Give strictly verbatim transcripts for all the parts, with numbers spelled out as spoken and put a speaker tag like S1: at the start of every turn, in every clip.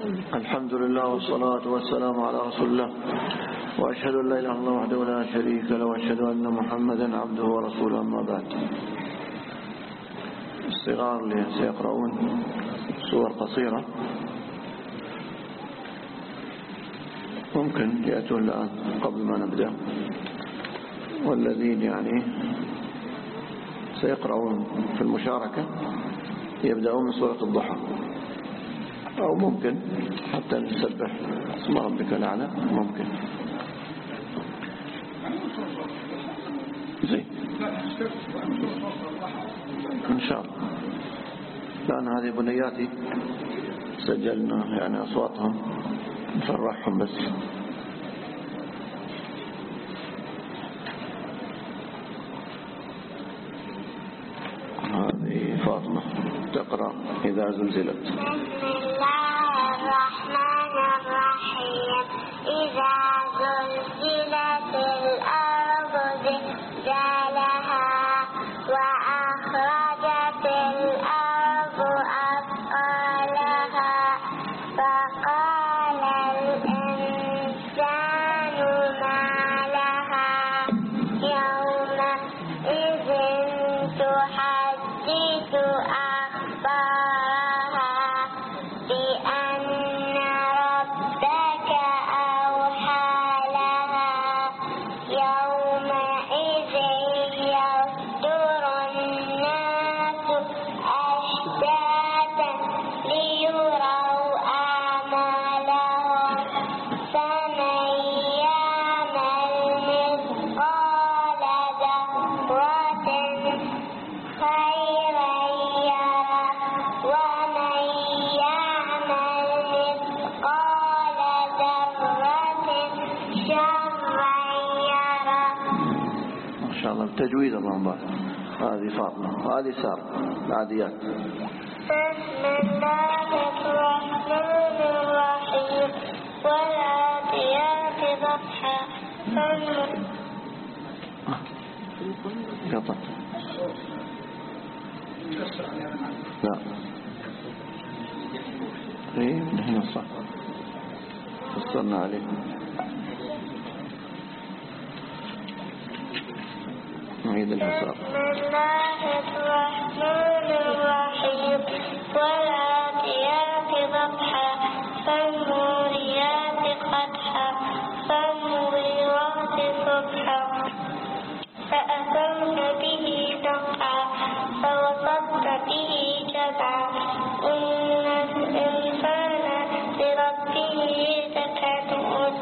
S1: الحمد لله والصلاة والسلام على رسول الله، وأشهد أن لا إله إلا الله وحده لا شريك له، وأشهد أن محمدا عبده ورسوله. أما بعد، الصغار اللي سيقرؤون صور قصيرة ممكن يأتون الآن قبل ما نبدأ، والذين يعني سيقرؤون في المشاركة يبدأون من سورة الضحى، أو ممكن حتى نسبح اسم ربك الأعلى، ممكن زين إن شاء الله. لأن هذه بنياتي سجلنا يعني أصواتهم نفرحهم بس. هذه فاطمة تقرأ إذا زلزلت.
S2: بسم الله الرحمن الرحيم. إذا زلزلت الأرض زلزالها وأخرجت الأرض أثقالها فقال الإنسان ما لها يومئذ تحدث أخبارها بأن ربك أوحى لها يومئذ يصدر الناس أشتاتا ليروا أعمالهم فمن يعمل مثقال ذرة خيرا يره ومن يعمل مثقال ذرة شرا يره.
S1: ما شاء الله بالتجويد اللهم بارك. هذه فاطمة وهذه سارة العاديات.
S2: بسم الله الرحمن الرحيم. والعاديات ضبحا
S1: قطع لا ايه نحن صح فصلنا عليه. نعيد الحساب.
S2: بسم الله الرحمن الرحيم. والعاديات ضبحا فالموريات قدحا فالمغيرات صبحا فأثرن به نقعا فوسطن به جمعا إن الإنسان لربه لكنود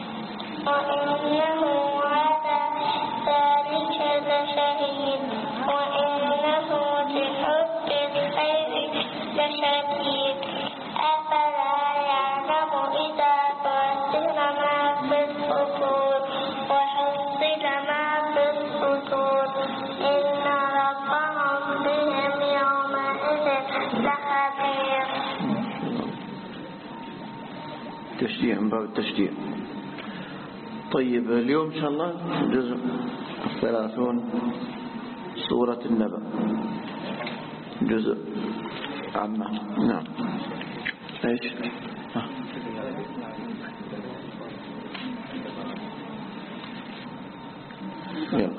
S2: وإنه على ذلك لشهيد وإنه لحب الخير لشديد أفلا يعلم إذا بعثر ما في الصدور وحصل ما في الصدور إن ربهم بهم يومئذ لخبير.
S1: تشجيع من باب التشجيع. طيب اليوم إن شاء الله جزء الثلاثون سورة النبأ، جزء عامة. نعم ايش ها. يلا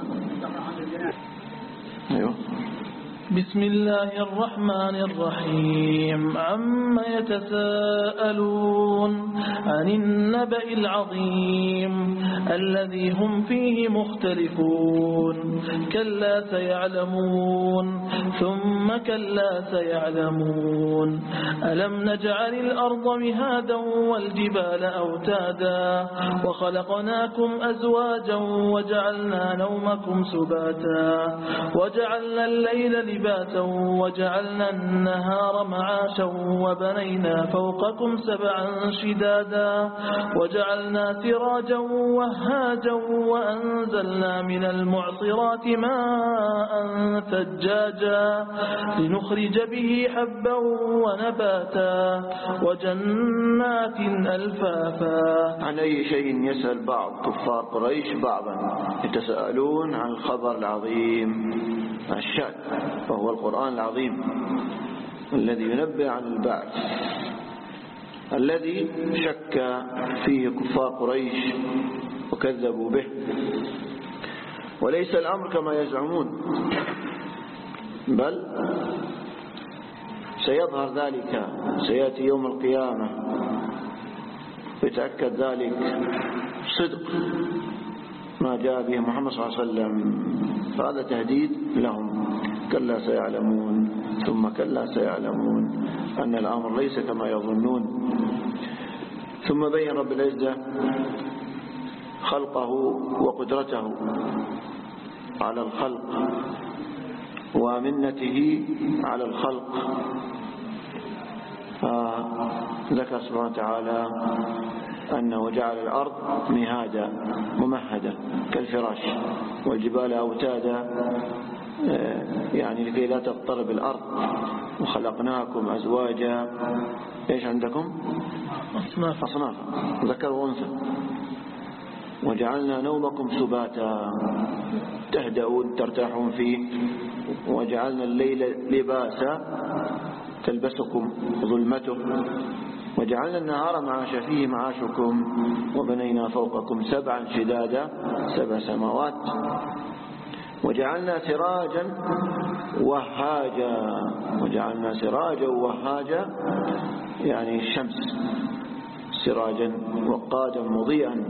S1: ايوه.
S3: بسم الله الرحمن الرحيم. عما يتساءلون عن النبأ العظيم الذي هم فيه مختلفون كلا سيعلمون ثم كلا سيعلمون ألم نجعل الأرض مهادا والجبال أوتادا وخلقناكم أزواجا وجعلنا نومكم سباتا وجعلنا الليل لباسا وجعلنا النهار معاشا وبنينا فوقكم سبعا شدادا وجعلنا سراجا وهاجا وأنزلنا من المعصرات ماء ثجاجا لنخرج به حبا ونباتا وجنات ألفافا.
S1: عن أي شيء يسأل بعض كفار قريش بعضا، يتساءلون عن الخبر العظيم الشأن، وهو القرآن العظيم الذي ينبه عن البعث الذي شك فيه كفار قريش وكذبوا به. وليس الأمر كما يزعمون، بل سيظهر ذلك، سيأتي يوم القيامة يتأكد ذلك صدق ما جاء به محمد صلى الله عليه وسلم. فهذا تهديد لهم. كلا سيعلمون ثم كلا سيعلمون أن الأمر ليس كما يظنون. ثم بين رب العزة خلقه وقدرته على الخلق ومنته على الخلق. ذكر سبحانه وتعالى أنه جعل الأرض مهادا ممهدة كالفراش والجبال أوتادا يعني لكي لا تضطرب الأرض، وخلقناكم أزواجا. إيش عندكم؟
S3: أصناف
S1: أصناف ذكر وأنثى. وجعلنا نومكم سباتا تهدؤون ترتاحون فيه، وجعلنا الليل لباسا تلبسكم ظلمته، وجعلنا النهار معاشا فيه معاشكم، وبنينا فوقكم سبعا شدادا سبع سماوات، وجعلنا سراجا وهاجا. وجعلنا سراجا وهاجا يعني الشمس سراجا وقادا مضيئا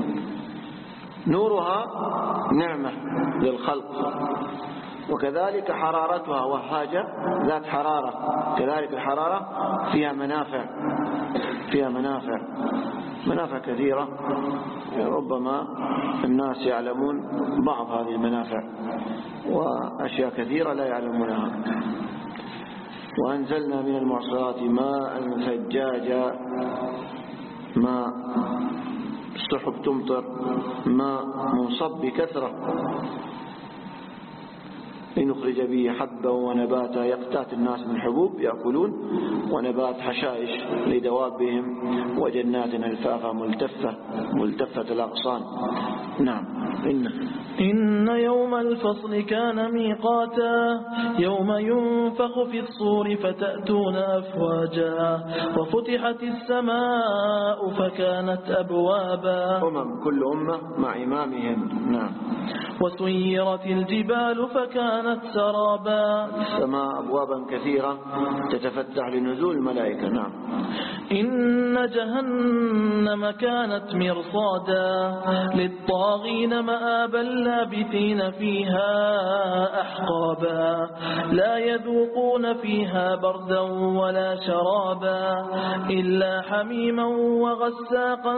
S1: نورها نعمة للخلق، وكذلك حرارتها وهاجة ذات حرارة. كذلك الحرارة فيها منافع فيها منافع منافع كثيرة، ربما الناس يعلمون بعض هذه المنافع وأشياء كثيرة لا يعلمونها. وأنزلنا من المعصرات ماء ثجاجا، ماء السحب تمطر، ماء منصب بكثرة لنخرج به حبا ونباتا يقتات الناس من حبوب يأكلون، ونبات حشائش لدوابهم، وجنات الفافا ملتفة ملتفة الأغصان. نعم. إن
S3: إن يوم الفصل كان ميقاتا يوم ينفخ في الصور فتأتون أفواجا وفتحت السماء فكانت أبوابا.
S1: أمم كل أمة مع إمامهم. نعم.
S3: وسيرت الجبال فكانت سرابا.
S1: السماء أبوابا كثيرة تتفتح لنزول الملائكة. نعم.
S3: إن جهنم كانت مرصادا للطاغين مآبا لابثين فيها أحقابا لا يذوقون فيها بردا ولا شرابا إلا حميما وغساقا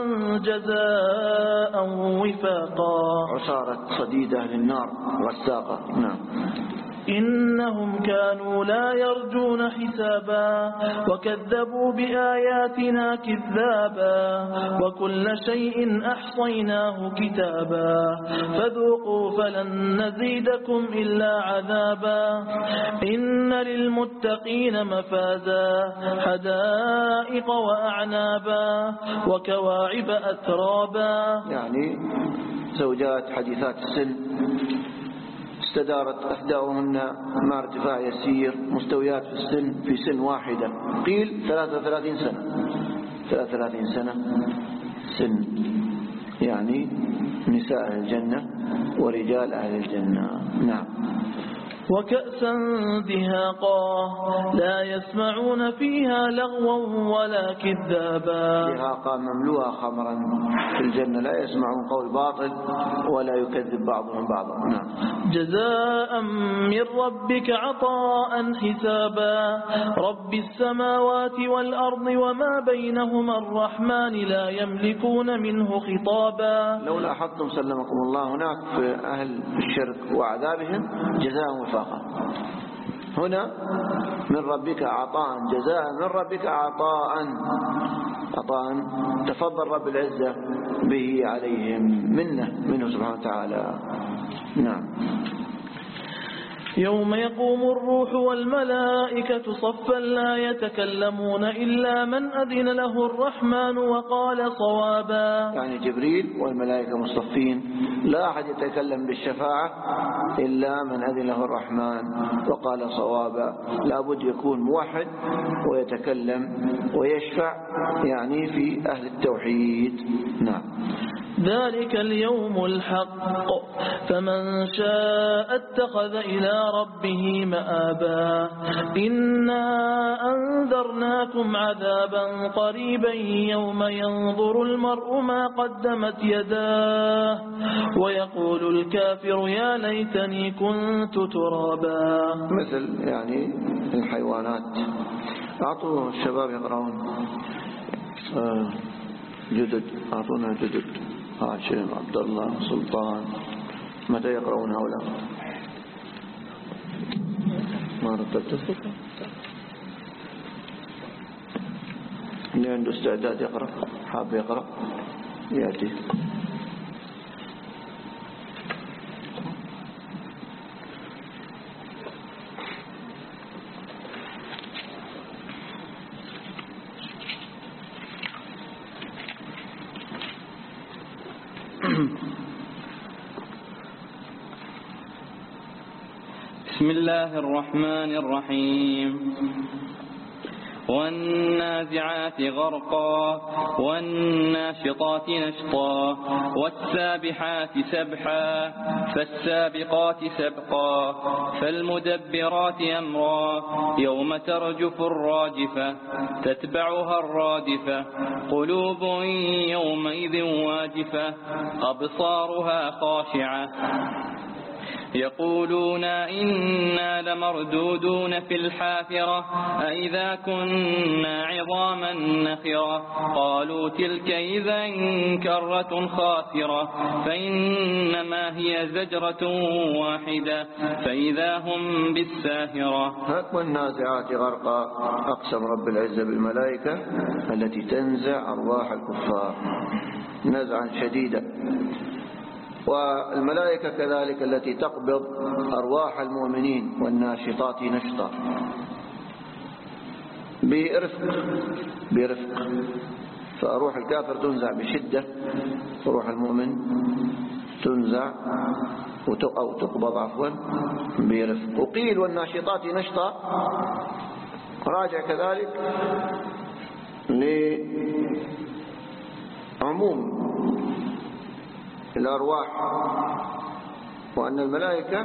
S3: جزاء وفاقا.
S1: عصارة صديدة للنار غساقة. نعم.
S3: إنهم كانوا لا يرجون حسابا وكذبوا بآياتنا كذابا وكل شيء أحصيناه كتابا فذوقوا فلن نزيدكم إلا عذابا. إن للمتقين مفازا حدائق وأعنابا وكواعب أترابا.
S1: يعني زوجات حديثات السن استدارت أهداؤهن مع ارتفاع يسير، مستويات في السن في سن واحدة، قيل ثلاثة وثلاثين سنة ثلاثة وثلاثين سنة سن، يعني نساء أهل الجنة ورجال أهل الجنة. نعم.
S3: وكأسا دهاقا لا يسمعون فيها لغوا ولا كذابا.
S1: دهاقا مملوءة خمرا في الجنة لا يسمعون قول باطل ولا يكذب بعضهم بعضا. نعم.
S3: جزاء من ربك عطاء حسابا رب السماوات والأرض وما بينهما الرحمن لا يملكون منه خطابا.
S1: لو لاحظتم سلمكم الله هناك في أهل الشرك وعذابهم جزاء وفاقا، هنا من ربك عطاء جزاء من ربك عطاء عطاء تفضل رب العزة به عليهم منه منه سبحانه وتعالى. نعم.
S3: يوم يقوم الروح والملائكة صفا لا يتكلمون إلا من أذن له الرحمن وقال صوابا.
S1: يعني جبريل والملائكة مصطفين، لا أحد يتكلم بالشفاعة إلا من أذن له الرحمن وقال صوابا. لا بد يكون موحد ويتكلم ويشفع، يعني في أهل التوحيد. نعم.
S3: ذلك اليوم الحق فمن شاء اتخذ إلى ربه مآبا. إنا أنذرناكم عذابا قريبا يوم ينظر المرء ما قدمت يداه ويقول الكافر يا ليتني كنت ترابا.
S1: مثل يعني الحيوانات. أعطوا الشباب يقرأون آه جدد، أعطونا جدد. هاشم، عبد الله، سلطان، متى يقرؤون هؤلاء؟ ما رتبت. اللي عنده استعداد يقرأ، حاب يقرأ يأتي.
S4: بسم الله الرحمن الرحيم. والنازعات غرقا والناشطات نشطا والسابحات سبحا فالسابقات سبقا فالمدبرات أمرا يوم ترجف الراجفة تتبعها الرادفة قلوب يومئذ واجفة أبصارها خاشعة يقولون إنا لمردودون في الحافرة أئذا كنا عظاما نخرة قالوا تلك إذا كرة خاسرة فإنما هي زجرة واحدة فإذا هم بالساهرة.
S1: والنازعات غرقا، أقسم رب العزة بالملائكة التي تنزع أرواح الكفار نزعا شديدا، والملائكة كذلك التي تقبض أرواح المؤمنين والناشطات نشطا برفق برفق فأروح الكافر تنزع بشدة وروح المؤمن تنزع أو تقبض عفوا برفق. وقيل والناشطات نشطا راجع كذلك لعموم الأرواح، وأن الملائكة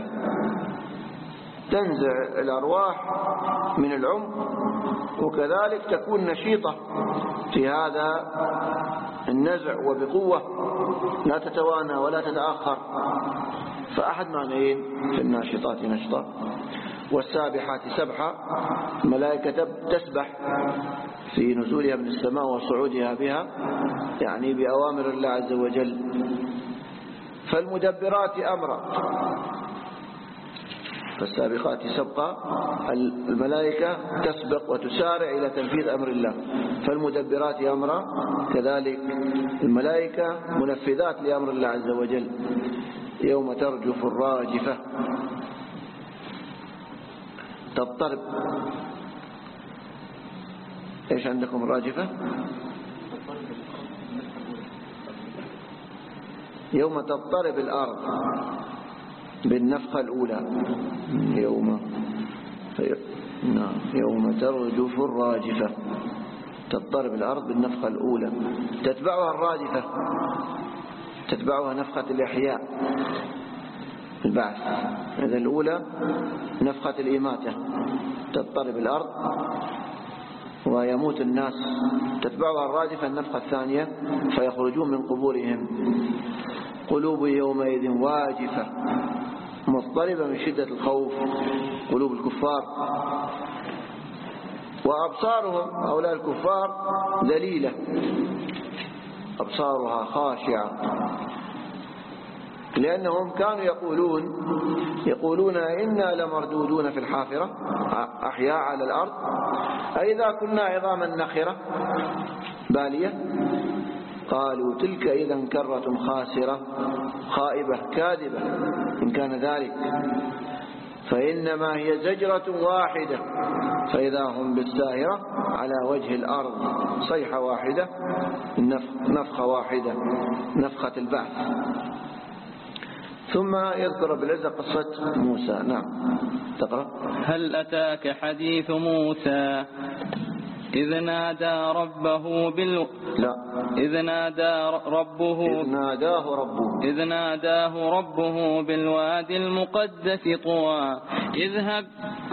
S1: تنزع الأرواح من العمق وكذلك تكون نشيطة في هذا النزع وبقوة لا تتوانى ولا تتأخر. فأحد معنيين في الناشطات نشطة. والسابحات سبحة، الملائكة تسبح في نزولها من السماء وصعودها بها، يعني بأوامر الله عز وجل. فالمدبرات أمرا، فالسابقات سبقا، الملائكة تسبق وتسارع إلى تنفيذ أمر الله. فالمدبرات أمرا كذلك الملائكة منفذات لأمر الله عز وجل. يوم ترجف الراجفة تضطرب. إيش عندكم الراجفة؟ يوم تضطرب الأرض بالنفخة الأولى. يوم يوم ترجف الراجفة تضطرب الأرض بالنفخة الأولى تتبعها الرادفة، تتبعها نفخة الإحياء البعث. إذا الأولى نفخة الإماتة تضطرب الأرض ويموت الناس، تتبعها الرادفة النفخة الثانية فيخرجون من قبورهم. قلوب يومئذ واجفة مضطربة من شدة الخوف، قلوب الكفار. وأبصارهم هؤلاء الكفار ذليلة، أبصارها خاشعة، لأنهم كانوا يقولون يقولون إنا لمردودون في الحافرة أحياء على الأرض أئذا كنا عظاما نخرة بالية. قالوا تلك إذا كرة خاسرة خائبة كاذبة إن كان ذلك. فإنما هي زجرة واحدة فإذا هم بالساهرة على وجه الأرض، صيحة واحدة، نفخة واحدة، نفخة البعث. ثم يذكر بالعزة قصة موسى. نعم تقرأ.
S4: هل أتاك حديث موسى إذ نادى ربه بال
S1: لا
S4: إذ نادى ربه
S1: إذ ناداه ربه
S4: إذ ناداه ربه بالوادي المقدس طوى اذهب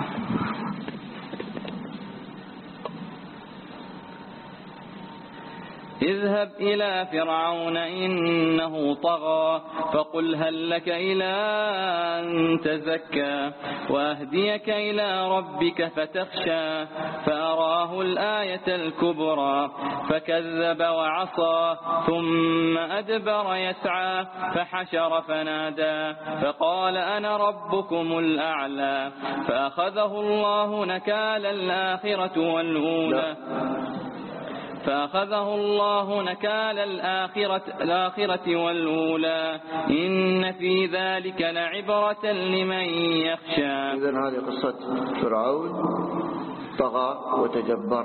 S4: اذهب إلى فرعون إنه طغى فقل هل لك إلى أن تزكى وأهديك إلى ربك فتخشى فأراه الآية الكبرى فكذب وعصى ثم أدبر يسعى فحشر فنادى فقال أنا ربكم الأعلى فأخذه الله نكال الآخرة والأولى فأخذه الله نكال الآخرة, الآخرة والأولى إن في ذلك لعبرة لمن يخشى.
S1: إذن هذه قصة فرعون طغى وتجبر،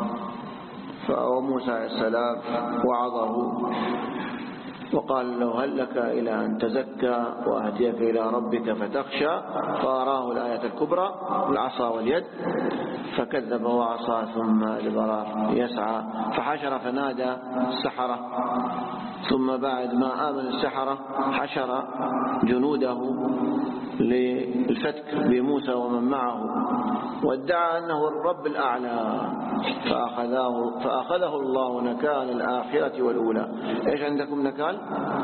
S1: فموسى عليه السلام وعظه وقال له هل لك إلى أن تزكى وأهديك إلى ربك فتخشى فأراه الآية الكبرى العصا واليد فكذب وعصى ثم أدبر يسعى فحشر فنادى السحرة، ثم بعد ما آمن السحرة حشر جنوده للفتك بموسى ومن معه وادعى أنه الرب الأعلى فأخذه, فأخذه الله نكال الآخرة والأولى. إيش عندكم نكال؟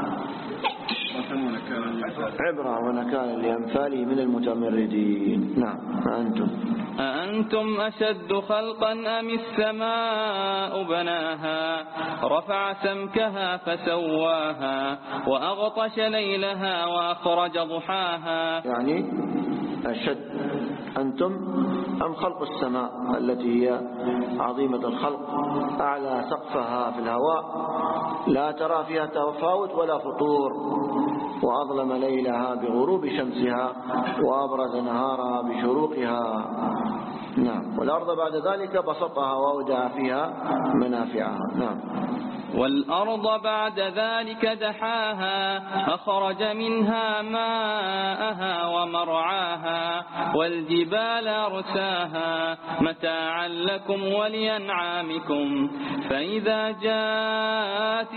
S1: عبرة ونكال لأمثاله من المتمردين. نعم. أنتم
S4: أأنتم أشد خلقا أم السماء بناها رفع سمكها فسواها وأغطش ليلها وأخرج ضحاها.
S1: يعني أشد أنتم أم خلق السماء التي هي عظيمة الخلق أعلى سقفها في الهواء لا ترى فيها تفاوت ولا فطور وأظلم ليلها بغروب شمسها وأبرز نهارها بشروقها. نعم. والأرض بعد ذلك بسطها وأودع فيها منافعها. نعم.
S4: والأرض بعد ذلك دحاها أخرج منها ماءها ومرعاها والجبال أرساها متاعا لكم ولأنعامكم فإذا جاءت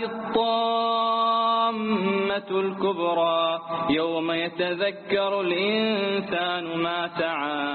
S4: الطامة الكبرى يوم يتذكر الإنسان ما سعى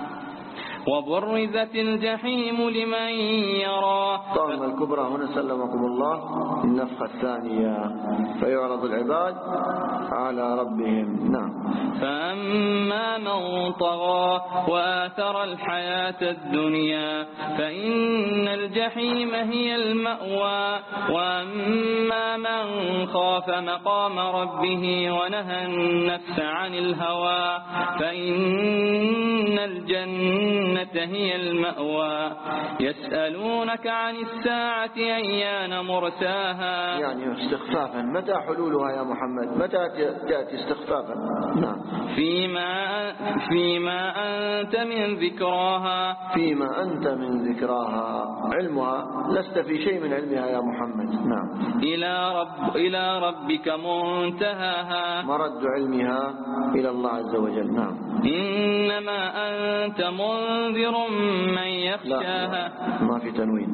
S4: وبرزت الجحيم لمن يرى.
S1: الطامة الكبرى هنا سلمكم الله النفخة الثانية فيعرض العباد على ربهم. نعم.
S4: فأما من طغى وآثر الحياة الدنيا فإن الجحيم هي المأوى وأما من خاف مقام ربه ونهى النفس عن الهوى فإن الجنة هي المأوى. يسألونك عن الساعة أيان مرساها.
S1: يعني استخفافا متى حلولها يا محمد؟ متى تأتي استخفافا؟ نعم.
S4: فيما فيما أنت من ذكراها
S1: فيما أنت من ذكراها علمها لست في شيء من علمها يا محمد. نعم.
S4: إلى رب إلى ربك منتهاها
S1: مرد علمها إلى الله عز وجل. نعم.
S4: إنما أنت منذر من يخشاها.
S1: لا ما في تنوين.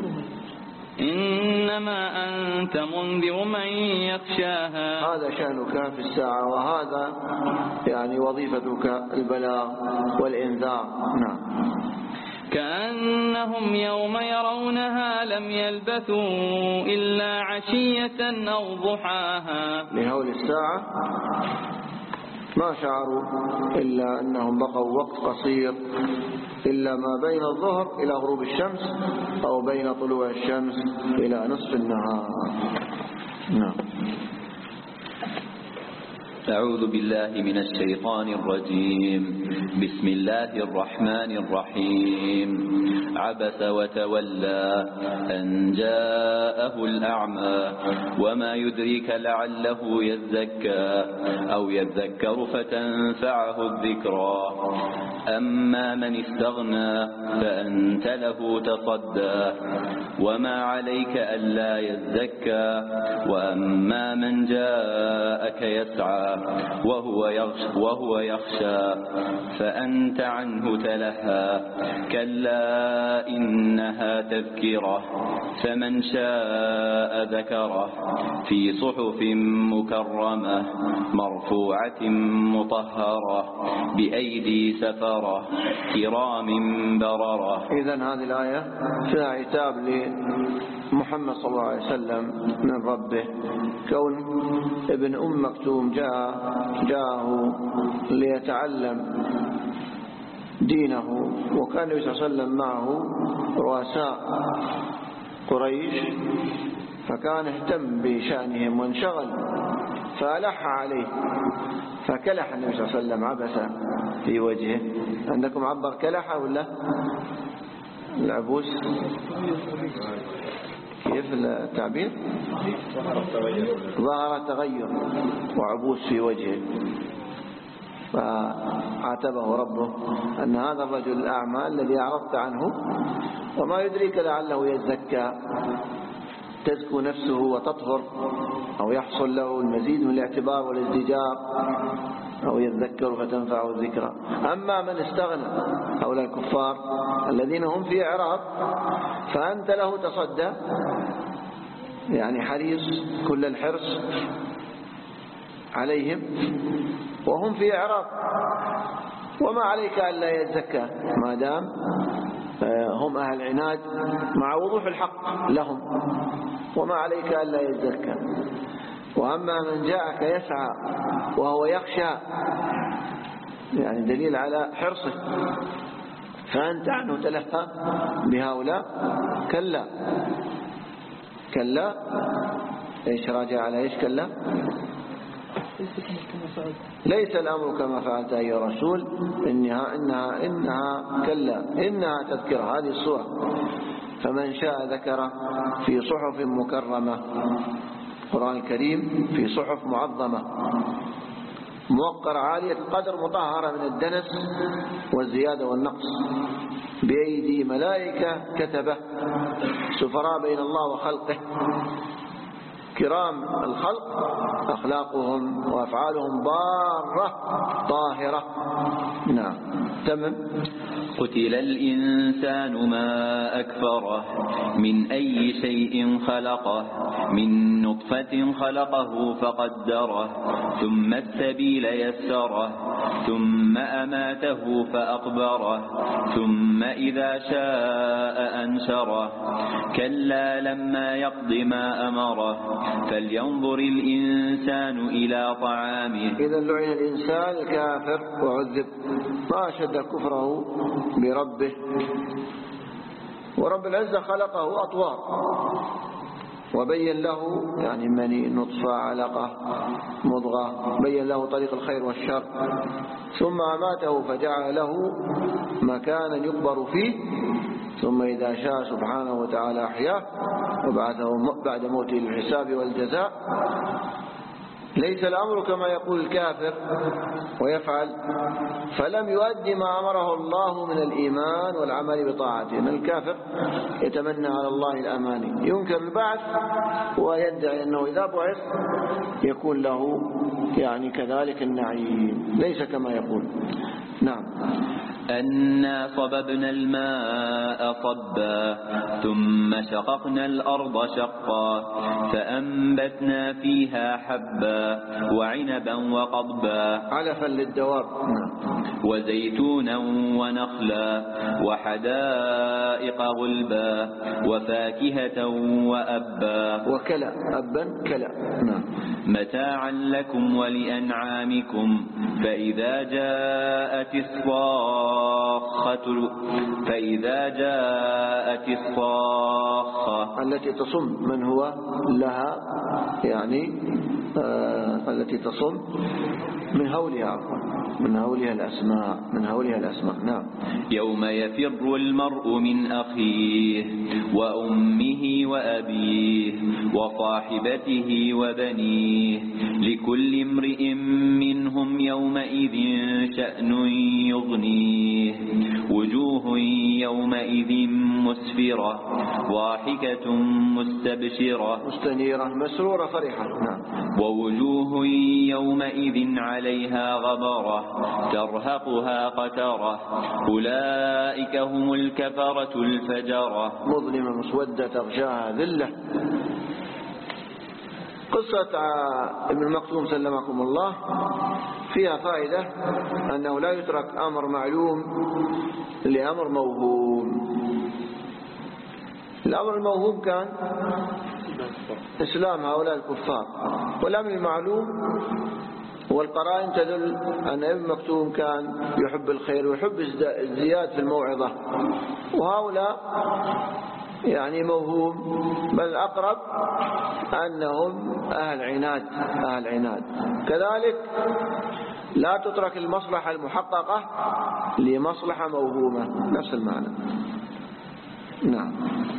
S4: إنما أنت منذر من يخشاها.
S1: هذا شأنك في الساعة وهذا يعني وظيفتك البلاغ والإنذار. نعم.
S4: كأنهم يوم يرونها لم يلبثوا إلا عشية أو ضحاها.
S1: لهول الساعة ما شعروا إلا أنهم بقوا وقت قصير إلا ما بين الظهر إلى غروب الشمس أو بين طلوع الشمس إلى نصف النهار. نعم.
S5: أعوذ بالله من الشيطان الرجيم. بسم الله الرحمن الرحيم. عبس وتولى أن جاءه الأعمى وما يدريك لعله يزكى أو يذكر فتنفعه الذكرى. أما من استغنى فأنت له تصدى وما عليك ألا يزكى. وأما من جاءك يسعى وهو يخشى, وهو يخشى فأنت عنه تلهى. كلا إنها تذكرة فمن شاء ذكره في صحف مكرمة مرفوعة مطهرة بأيدي سفرة كرام بررة.
S1: إذن هذه الآية فيها عتاب لمحمد صلى الله عليه وسلم من ربه، كون ابن أم مكتوم جاء جاءه ليتعلم دينه، وكان النبي صلى الله عليه وسلم معه رؤساء قريش، فكان اهتم بشأنهم وانشغل فألح عليه، فكلح النبي صلى الله عليه وسلم، عبس في وجهه. عندكم عبر كلحة ولا العبوس؟ كيف التعبير؟ ظهر تغير وعبوس في وجهه، فعاتبه ربه أن هذا الرجل الأعمى الذي أعرضت عنه وما يدريك لعله يزكى، تزكو نفسه وتطهر أو يحصل له المزيد من الاعتبار والازدجار أو يذكر فتنفعه الذكرى. أما من استغنى هؤلاء الكفار الذين هم في إعراض فأنت له تصدى، يعني حريص كل الحرص عليهم وهم في إعراض، وما عليك ألا يزكى ما دام هم أهل عناد مع وضوح الحق لهم، وما عليك ألا يزكى. وأما من جاءك يسعى وهو يخشى، يعني دليل على حرصه، فأنت عنه تلهى بهؤلاء. كلا كلا إيش راجع على إيش؟ كلا ليس الأمر كما فعلت أيها الرسول، إنها, إنها, إنها كلا إنها تذكرة. هذه الصورة فمن شاء ذكره في صحف مكرمة، القرآن الكريم في صحف معظمة موقرة عالية القدر مطهرة من الدنس والزيادة والنقص بأيدي ملائكة كتبة سفراء بين الله وخلقه، كرام الخلق أخلاقهم وأفعالهم بارة طاهرة. نعم تمام.
S5: قتل الإنسان ما أكفره من أي شيء خلقه من نطفة خلقه فقدره ثم السبيل يسره ثم أماته فأقبره ثم إذا شاء أنشره كلا لما يقض ما أمره فلينظر الإنسان إلى طعامه.
S1: إذا لعن الإنسان الكافر وعذب، ما أشد كفره بربه. ورب العزة خلقه أطوار وبين له يعني مني نطفة علقة مضغة، بين له طريق الخير والشر، ثم أماته فجعل له مكانا يقبر فيه، ثم إذا شاء سبحانه وتعالى أحياه وبعثه بعد موته للحساب والجزاء. ليس الأمر كما يقول الكافر ويفعل فلم يؤدي ما أمره الله من الإيمان والعمل بطاعته. إن الكافر يتمنى على الله الأماني، ينكر البعث ويدعي أنه إذا بعث يكون له يعني كذلك النعيم، ليس كما يقول. نعم.
S5: أنا صببنا الماء صبا ثم شققنا الأرض شقا فأنبتنا فيها حبا وعنبا وقضبا
S1: علفا للدواب
S5: وزيتونا ونخلا وحدائق غلبا وفاكهة وأبا
S1: وكلا أبا كلا نعم
S5: متاعا لكم ولأنعامكم. فإذا جاءت الصاخة فإذا جاءت الصاخة
S1: التي تصم من هو لها يعني آه التي تصم من هولها من هولها الأسماء من هولها الأسماء. نعم.
S5: يوم يفر المرء من أخيه وأمه وأبيه وصاحبته وبنيه لكل امرئ منهم يومئذ شأن يغنيه وجوه يومئذ مسفرة ضاحكة مستبشرة
S1: مستنيرة مسرورة فرحة. نعم.
S5: ووجوه يومئذ عليها غبرة ترهقها قترة أولئك هم الكفرة الفجرة
S1: مظلمة مسودة تغشاها ذلة. قصة ابن مكتوم سلمكم الله فيها فائدة أنه لا يترك أمر معلوم لأمر موهوم. الأمر الموهوم كان إسلام هؤلاء الكفار، والأمر المعلوم والقرائن تدل أن ابن مكتوم كان يحب الخير ويحب الزياد في الموعظة، وهؤلاء يعني موهوم، بل أقرب أنهم أهل عناد أهل عناد. كذلك لا تترك المصلحة المحققة لمصلحة موهومة، نفس المعنى. نعم.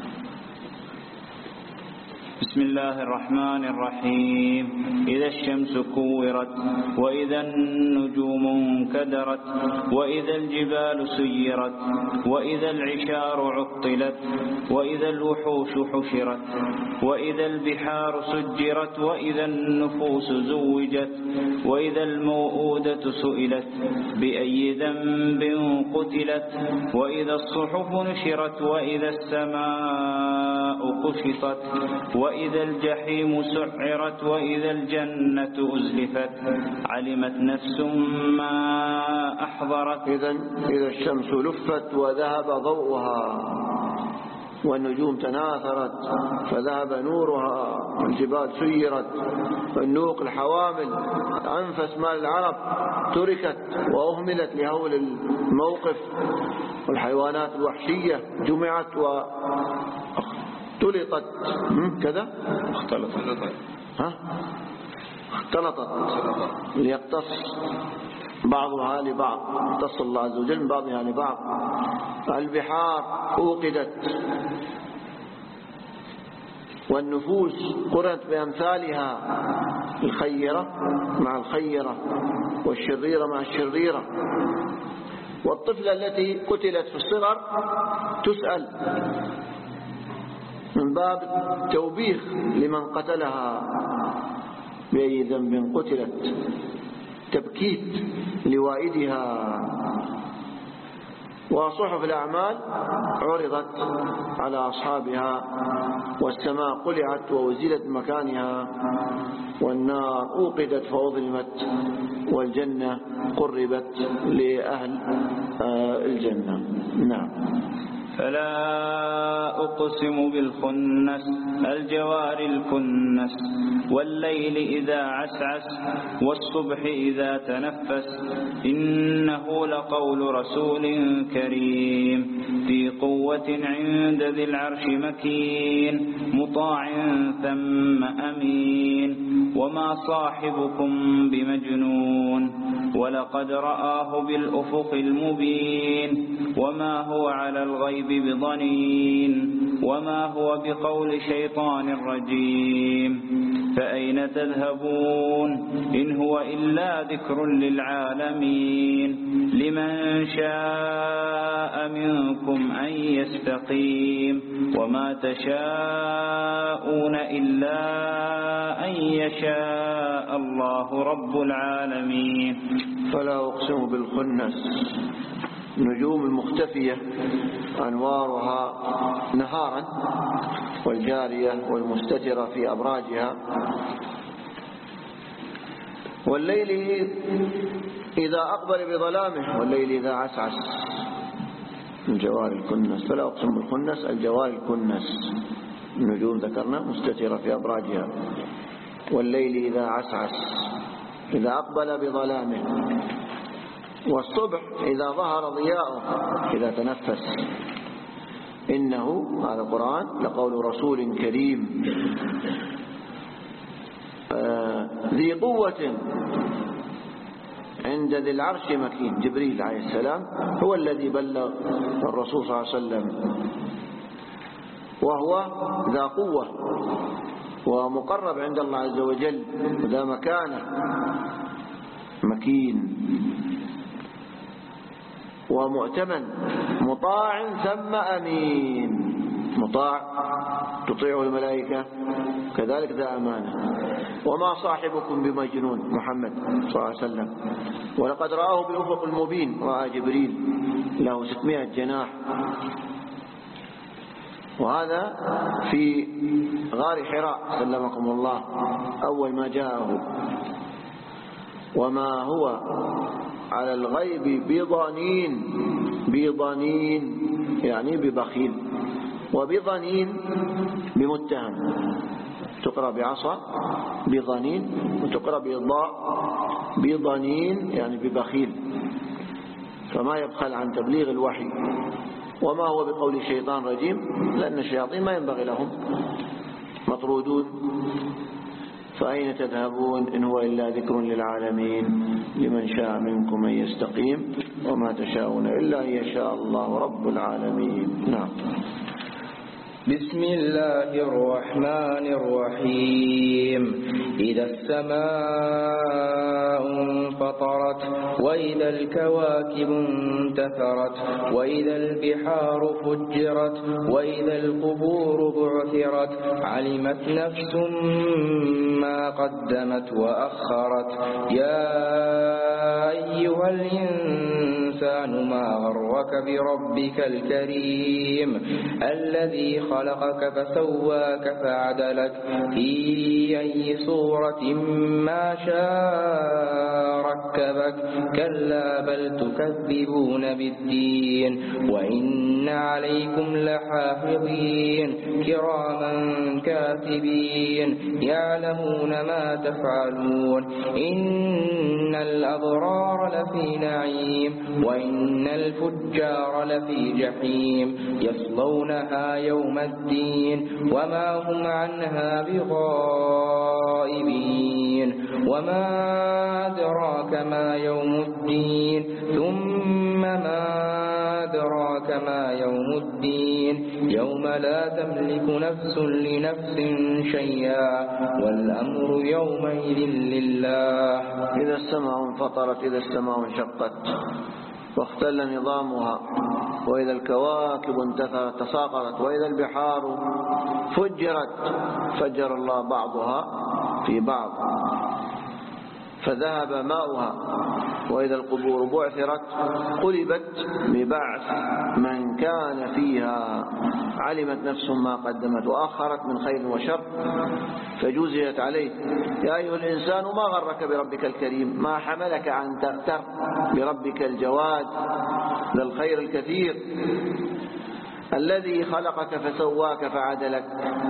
S6: بسم الله الرحمن الرحيم. إذا الشمس كورت وإذا النجوم انكدرت وإذا الجبال سيرت وإذا العشار عطلت وإذا الوحوش حشرت وإذا البحار سجرت وإذا النفوس زوجت وإذا الموءودة سئلت بأي ذنب قتلت وإذا الصحف نشرت وإذا السماء كشطت وإذا الجحيم سعرت وإذا الجنة أزلفت علمت نفس ما أحضرت.
S1: إذا إذا الشمس لفت وذهب ضوءها والنجوم تناثرت فذهب نورها والجبال سيرت والنوق الحوامل أنفس مال العرب تركت وأهملت لهول الموقف والحيوانات الوحشية جمعت و اختلطت كذا اختلطت ها اختلطت ليقتص بعضها لبعض، اتصل الله عز وجل من بعضها لبعض. البحار أوقدت والنفوس قرنت بأمثالها، الخيرة مع الخيرة والشريرة مع الشريرة. والطفلة التي قتلت في الصغر تسأل من باب توبيخ لمن قتلها بأي ذنب قتلت، تبكيت لوائدها. وصحف الأعمال عرضت على أصحابها والسماء قلعت ووزلت مكانها والنار أوقدت فأظلمت والجنة قربت لأهل الجنة. نعم.
S6: فلا أقسم بالخنس الجوار الكنس والليل إذا عسعس والصبح إذا تنفس إنه لقول رسول كريم ذي قوة عند ذي العرش مكين مطاع ثم أمين وما صاحبكم بمجنون ولقد رآه بالأفق المبين وما هو على الغيب بضنين وما هو بقول شيطان رجيم فأين تذهبون إن هو إلا ذكر للعالمين لمن شاء منكم أن يستقيم وما تشاءون إلا أن يشاء الله رب العالمين.
S1: فلا أقسم بالخنس النجوم المختفية أنوارها نهارا والجارية والمستترة في أبراجها والليل إذا أقبل بظلامه والليل إذا عسعس الجوار الكنس. فلا أقسم بالخنس الجوار الكنس النجوم ذكرنا مستترة في أبراجها والليل إذا عسعس إذا أقبل بظلامه والصبح إذا ظهر ضياؤه إذا تنفس إنه هذا القرآن لقول رسول كريم آه ذي قوة عند ذي العرش مكين. جبريل عليه السلام هو الذي بلغ الرسول صلى الله عليه وسلم، وهو ذا قوة ومقرب عند الله عز وجل وذا مكانة مكين ومؤتمن مطاع ثم أمين. مطاع تطيعه الملائكة، كذلك ذا أمانة. وما صاحبكم بمجنون محمد صلى الله عليه وسلم، ولقد رآه بالأفق المبين. رأى جبريل له ستمائة جناح، وهذا في غار حراء سلمكم الله أول ما جاءه. وما هو على الغيب بضنين، بضنين يعني ببخيل، وبضنين بمتهم، تقرأ بعصا بضنين وتقرأ بضاء بضنين يعني ببخيل، فما يبخل عن تبليغ الوحي. وما هو بقول شيطان رجيم، لأن الشياطين ما ينبغي لهم، مطرودون. فأين تذهبون إن هو إلا ذكر للعالمين لمن شاء منكم أن يستقيم وما تشاءون إلا أن يشاء الله رب العالمين. نعم.
S7: بسم الله الرحمن الرحيم. إذا السماء انفطرت وإذا الكواكب انتثرت وإذا البحار فجرت وإذا القبور بعثرت علمت نفس ما قدمت وأخرت. يا أيها الإنسان ما غرك بربك الكريم الذي خلقك فسواك فعدلك في أي صورة ما شاء ركبك. كلا بل تكذبون بالدين وإن عليكم لحافظين كراما كاتبين يعلمون ما تفعلون. إن الأبرار لفي نعيم وإن الفجار لفي جحيم يصلونها يوم الدين وما هم عنها بغائبين. وما أدراك ما يوم الدين ثم ما أدراك ما يوم الدين يوم لا تملك نفس لنفس شيئا والأمر يومئذ لله.
S1: إذا السماء انفطرت إذا السماء انشقت واختل نظامها وإذا الكواكب انتثرت تساقطت وإذا البحار فجرت فجر الله بعضها في بعض فذهب ماؤها وإذا القبور بعثرت قلبت ببعث من كان فيها علمت نفس ما قدمت وأخرت من خير وشر فجوزيت عليه. يا أيها الإنسان ما غرك بربك الكريم، ما حملك عن تغتر بربك الجواد ذا الخير الكثير الذي خلقك فسواك فعدلك،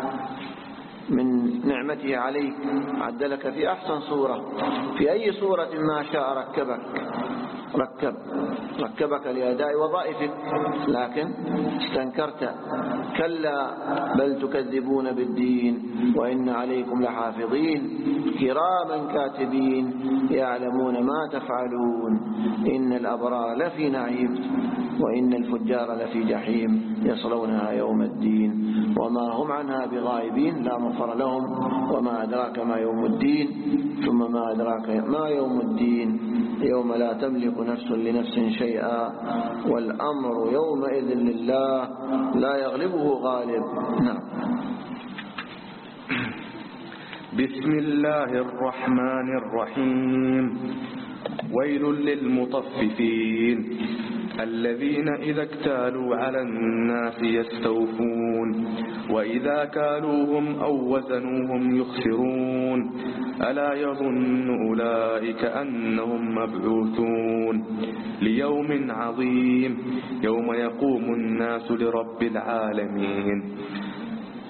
S1: من نعمته عليك عدلك في أحسن صورة، في أي صورة ما شاء ركبك ركب ركبك لأداء وظائفك لكن استنكرت. كلا بل تكذبون بالدين وإن عليكم لحافظين كراما كاتبين يعلمون ما تفعلون. إن الأبرار لفي نعيم وإن الفجار لفي جحيم يصلونها يوم الدين وما هم عنها بغائبين لا مفر لهم. وما أدراك ما يوم الدين ثم ما أدراك ما يوم الدين يوم لا تملك نفس لنفس شيئا والأمر يومئذ لله لا يغلبه غالب. نعم.
S8: بسم الله الرحمن الرحيم. ويل للمطففين الذين إذا اكتالوا على الناس يستوفون وإذا كالوهم أو وزنوهم يخسرون. ألا يظن أولئك أنهم مبعوثون ليوم عظيم. يوم يقوم الناس لرب العالمين. بسم الله الرحمن الرحيم. ويل للمطففين الذين إذا اكتالوا على الناس يستوفون وإذا كالوهم أو وزنوهم يخسرون. ألا يظن أولئك أنهم مبعوثون ليوم عظيم يوم يقوم الناس لرب العالمين.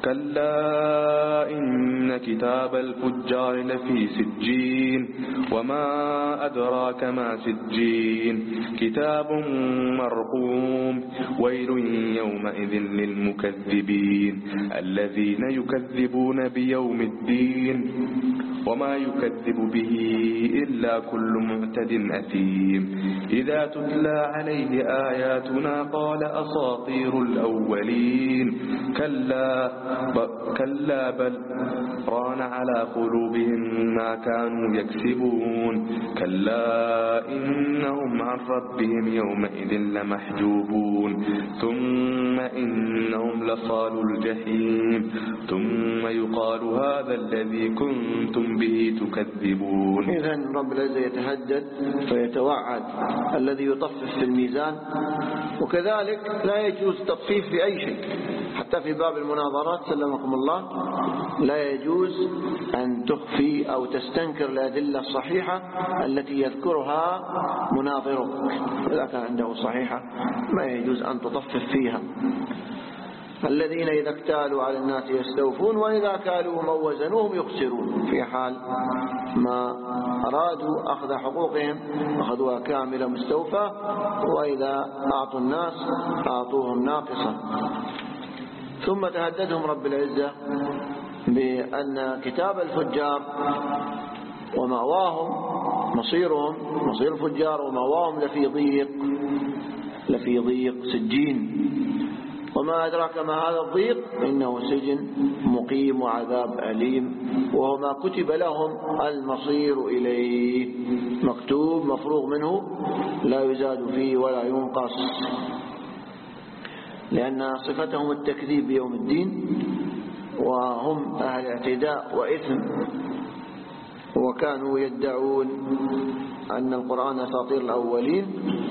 S8: كلا إن كتاب الفجار لفي سجين وما أدراك ما سجين كتاب مرقوم ويل يومئذ للمكذبين الذين يكذبون بيوم الدين وما يكذب به إلا كل معتد أثيم إذا تتلى عليه آياتنا قال أساطير الأولين كلا كلا بل ران على قلوبهم ما كانوا يكسبون كلا إنهم عن ربهم يومئذ لمحجوبون ثم إنهم لصالوا الجحيم ثم يقال هذا الذي كنتم به تكذبون.
S1: إذن رب العزة يتهدد فيتوعد الذي يطفف في الميزان، وكذلك لا يجوز تطفيف في أي شيء، حتى في باب المناظرات سلمكم الله لا يجوز أن تخفي أو تستنكر الأدلة الصحيحة التي يذكرها مناظرك، إذا كان عنده صحيحة ما يجوز أن تطفف فيها. الذين إذا اكتالوا على الناس يستوفون وإذا كالوهم أو وزنوهم يخسرون، في حال ما أرادوا أخذ حقوقهم أخذوها كاملة مستوفى، وإذا أعطوا الناس أعطوهم ناقصة. ثم تهددهم رب العزة بأن كتاب الفجار ومأواهم مصيرهم مصير الفجار ومأواهم لفي ضيق لفي ضيق سجين وما أدراك ما هذا الضيق إنه سجن مقيم وعذاب أليم وهو ما كتب لهم المصير إليه، مكتوب مفروغ منه لا يزاد فيه ولا ينقص، لأن صفتهم التكذيب بيوم الدين وهم أهل اعتداء وإثم، وكانوا يدعون أن القرآن أساطير الأولين،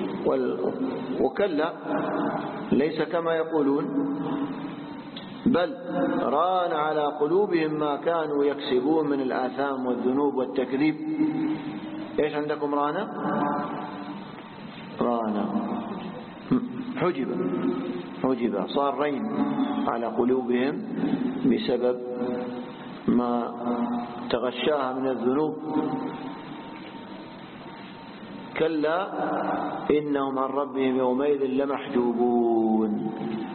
S1: وكلا ليس كما يقولون، بل ران على قلوبهم ما كانوا يكسبون من الآثام والذنوب والتكذيب. إيش عندكم رانا؟ رانا حجب حجب صار رين على قلوبهم بسبب ما تغشاها من الذنوب. كلا إنهم عن ربهم يومئذ لمحجوبون.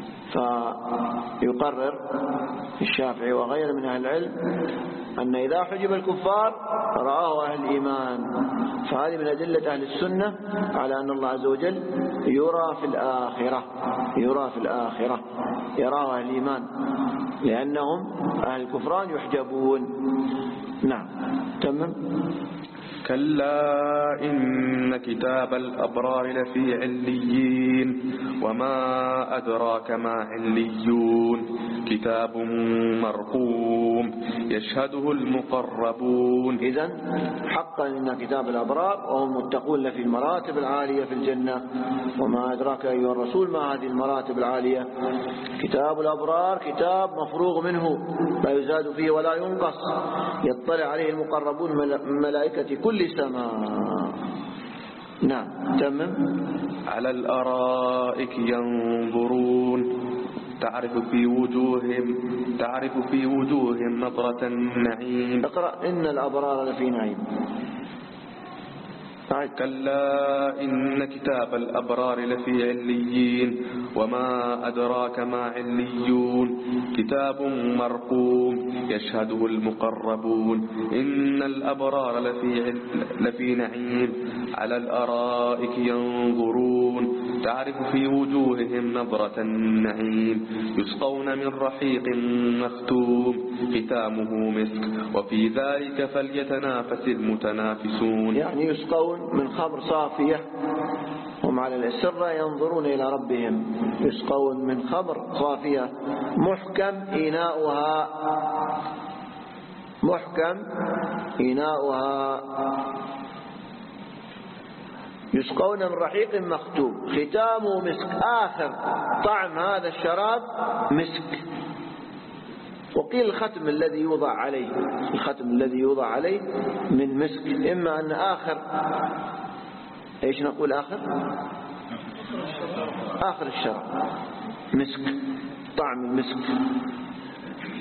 S1: فيقرر الشافعي وغيره من أهل العلم أن إذا حجب الكفار رآه أهل الإيمان، فهذه من أدلة أهل السنة على أن الله عز وجل يرى في الآخرة يرى في الآخرة يراه أهل الإيمان، لأنهم أهل الكفران يحجبون. نعم تمام.
S8: كلا إن كتاب الأبرار لفي عليين وما أدراك ما عليون كتاب مرقوم يشهده المقربون.
S1: إذن حقا إن كتاب الأبرار وهم متقون لفي المراتب العالية في الجنة. وما أدراك أيها الرسول ما هذه المراتب العالية؟ كتاب الأبرار كتاب مفروغ منه لا يزاد فيه ولا ينقص، يطلع عليه المقربون من ملائكة كل سماء. نعم تمام.
S8: على الأرائك ينظرون تعرف في وجوههم تعرف في وجوههم نظرة النعيم.
S1: اقرأ إن الأبرار لفي نعيم.
S8: كلا إن كتاب الأبرار لفي عليين وما أدراك ما عليون كتاب مرقوم يشهده المقربون إن الأبرار لفي, لفي نعيم على الأرائك ينظرون تعرف في وجوههم نظرة النعيم يسقون من رحيق مختوم ختامه مسك وفي ذلك فليتنافس المتنافسون.
S1: يعني يسقون من خمر صافية هم على الأسرة ينظرون إلى ربهم، يسقون من خمر صافية محكم إناؤها محكم إناؤها يسقون من رحيق مختوم ختامه مسك. آخر طعم هذا الشراب مسك. وقيل الختم الذي يوضع عليه الختم الذي يوضع عليه من مسك، إما أن آخر إيش نقول آخر آخر الشراب مسك، طعم المسك.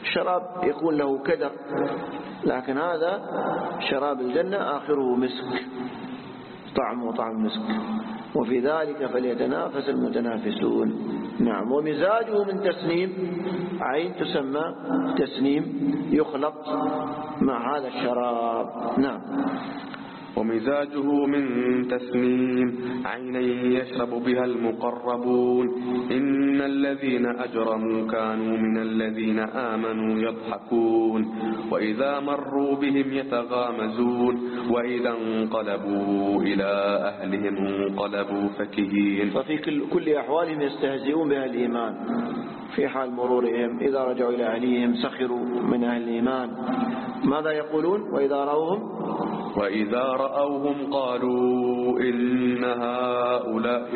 S1: الشراب يكون له كدر، لكن هذا شراب الجنة آخره مسك، طعمه طعم مسك، وفي ذلك فليتنافس المتنافسون. نعم. ومزاجه من تسنيم، عين تسمى تسنيم، يخلط مع هذا الشراب. نعم.
S8: ومزاجه من تسنيم، عينا يشرب بها المقربون. إن الذين أجرموا كانوا من الذين آمنوا يضحكون، وإذا مروا بهم يتغامزون، وإذا انقلبوا إلى أهلهم انقلبوا فكهين.
S1: ففي كل أحوالهم يستهزئون بها الإيمان، في حال مرورهم إذا رجعوا إلى أهليهم سخروا من أهل الإيمان. ماذا يقولون؟ وإذا رأوهم
S8: وإذا رأوهم قالوا إن هؤلاء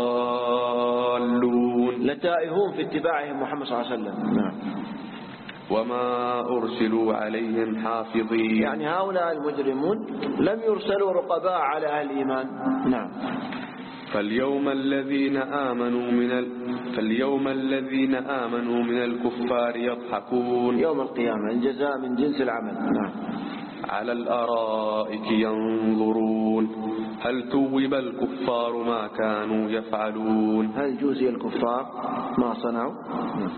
S8: لضالون،
S1: لتائهون في اتباعهم محمد صلى الله عليه وسلم. نعم.
S8: وما أرسلوا عليهم حافظين،
S1: يعني هؤلاء المجرمون لم يرسلوا رقباء على أهل الإيمان. نعم.
S8: فاليوم الذين آمنوا من ال... فاليوم الذين آمنوا من الكفار يضحكون،
S1: يوم القيامة الجزاء من جنس العمل. نعم.
S8: على الأرائك ينظرون هل توب الكفار ما كانوا يفعلون،
S1: هل جوزي الكفار ما صنعوا. نعم.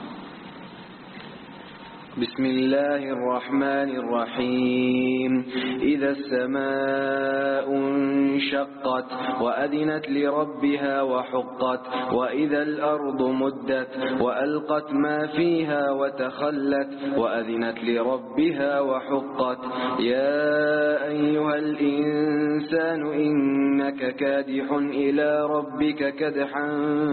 S9: بسم الله الرحمن الرحيم. إذا السماء انشقت وأذنت لربها وحقت، وإذا الأرض مدت وألقت ما فيها وتخلت وأذنت لربها وحقت. يا أيها الإنسان إنك كادح إلى ربك كدحا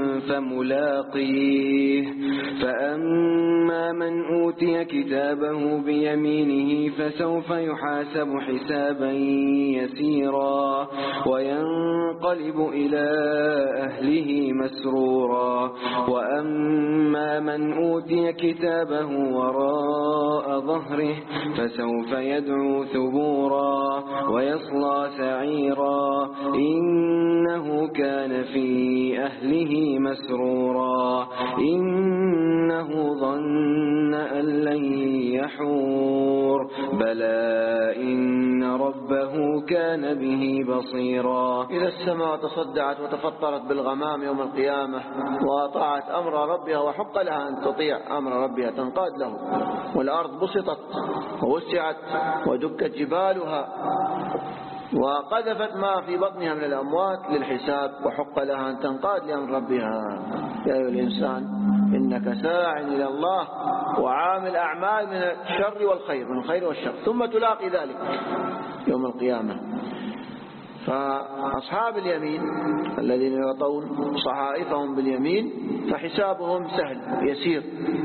S9: فملاقيه. فأما من أوتي كتابه بيمينه فسوف يحاسب حسابا يسيرا، وينقلب إلى أهله مسرورا. وأما من أوتي كتابه وراء ظهره فسوف يدعو ثبورا ويصلى سعيرا، إنه كان في أهله مسرورا. إنه ظن أن لن يحور، بلى إن ربه كان به بصيرا.
S1: إذا السماء تصدعت وتفطرت بالغمام يوم القيامة وأطاعت أمر ربها وحق لها أن تطيع أمر ربها تنقاد له، والأرض بسطت ووسعت ودكت جبالها وقذفت ما في بطنها من الأموات للحساب وحق لها أن تنقاد لأمر ربها. يا أيها الإنسان إنك ساع إلى الله وعامل أعمال من الشر والخير، من الخير والشر، ثم تلاقي ذلك يوم القيامة. فأصحاب اليمين الذين يعطون صحائفهم باليمين فحسابهم سهل يسير،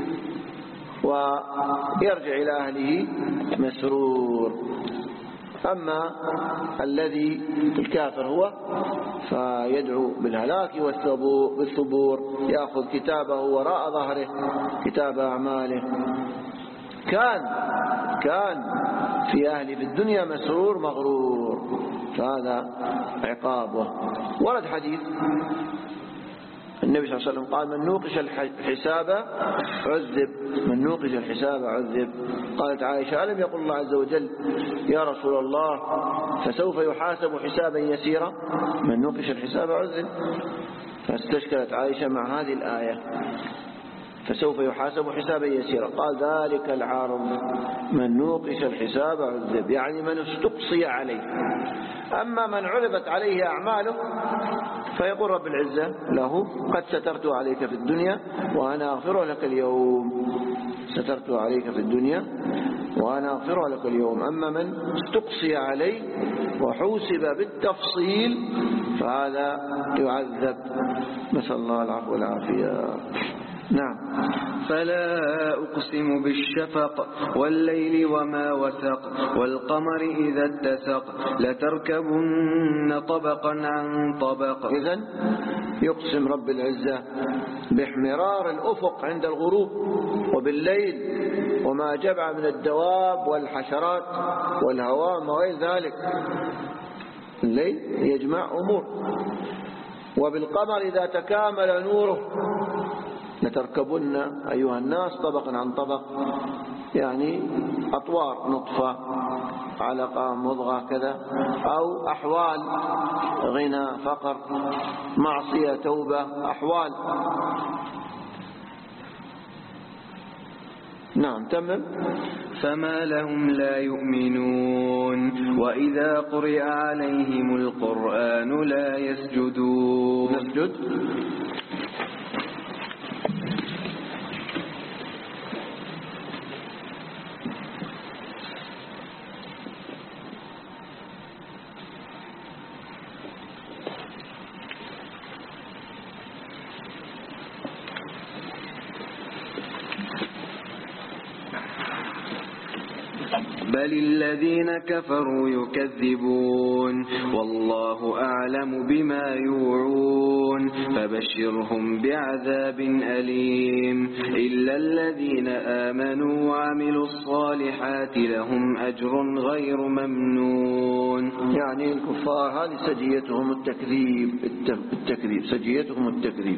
S1: ويرجع إلى أهله مسرور. أما الذي الكافر هو فيدعو بالهلاك والثبور، يأخذ كتابه وراء ظهره، كتاب أعماله. كان كان في أهله في الدنيا مسرور مغرور، فهذا عقابه. ورد حديث النبي صلى الله عليه وسلم قال: من نوقش الحساب عذب، من نوقش الحساب عذب. قالت عائشة: ألم يقول الله عز وجل يا رسول الله فسوف يحاسب حسابا يسيرا؟ من نوقش الحساب عذب. فاستشكلت عائشة مع هذه الآية فسوف يحاسب حسابا يسيرا. قال: ذلك العارض، من نوقش الحساب عذب، يعني من استقصي عليه. أما من عرضت عليه أعماله فيقول رب العزة له: قد سترت عليك في الدنيا وأنا أغفر لك اليوم، سترت عليك في الدنيا وأنا أغفر لك اليوم. أما من استقصي عليه وحوسب بالتفصيل فهذا يعذب، نسأل الله العفو والعافية. نعم.
S9: فلا أقسم بالشفق والليل وما وسق والقمر إذا اتسق لتركبن طبقا عن طبق.
S1: إذن يقسم رب العزة باحمرار الأفق عند الغروب، وبالليل وما جمع من الدواب والحشرات والهوام وغير ذلك، الليل يجمع أمور. وبالقمر إذا تكامل نوره لتركبن أيها الناس طبقا عن طبق، يعني أطوار، نطفة، علقة، مضغة، كذا، أو أحوال، غنى، فقر، معصية، توبة، أحوال. نعم تمام.
S9: فما لهم لا يؤمنون وإذا قرئ عليهم القرآن لا يسجدون.
S1: نسجد.
S9: بل الذين كفروا يكذبون والله أعلم بما يوعون فبشرهم بعذاب أليم إلا الذين آمنوا وعملوا الصالحات لهم أجر غير ممنون.
S1: يعني الكفار هذه سجيتهم التكذيب، التكذيب سجيتهم التكذيب.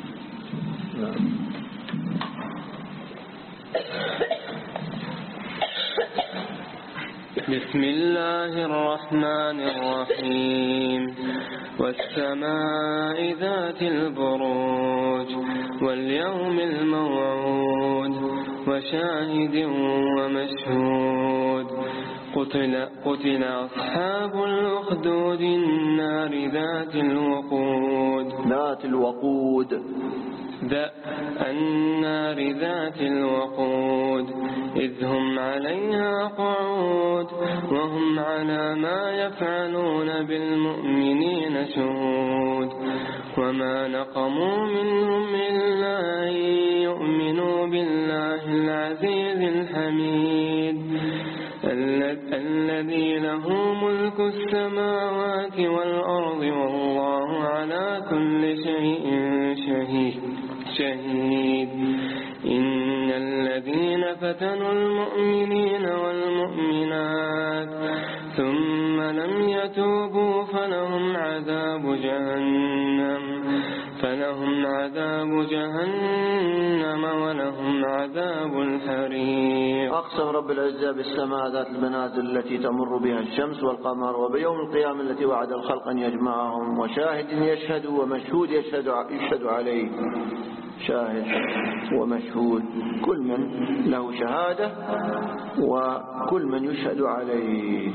S10: بسم الله الرحمن الرحيم والسماء ذات البروج واليوم الموعود وشاهد ومشهود قتل, قتل أصحاب الأخدود النار ذات الوقود
S1: ذات الوقود
S10: ذا النار ذات الوقود إذ هم عليها قعود وهم على ما يفعلون بالمؤمنين شهود وما نقموا منهم إلا أن يؤمنوا بالله العزيز الحميد الذي له ملك السماوات والأرض والله على كل شيء شهيد شهيد إن الذين فتنوا المؤمنين والمؤمنات ثم لم يتوبوا فلهم عذاب جهنم فلهم عذاب جهنم ولهم عذاب الحريق.
S1: أقسم رب العزة بالسماء ذات المنازل التي تمر بها الشمس والقمر وبيوم القيامة التي وعد الخلق أن يجمعهم وشاهد يشهد ومشهود يشهد, يشهد عليه. شاهد ومشهود كل من له شهادة وكل من يشهد عليه.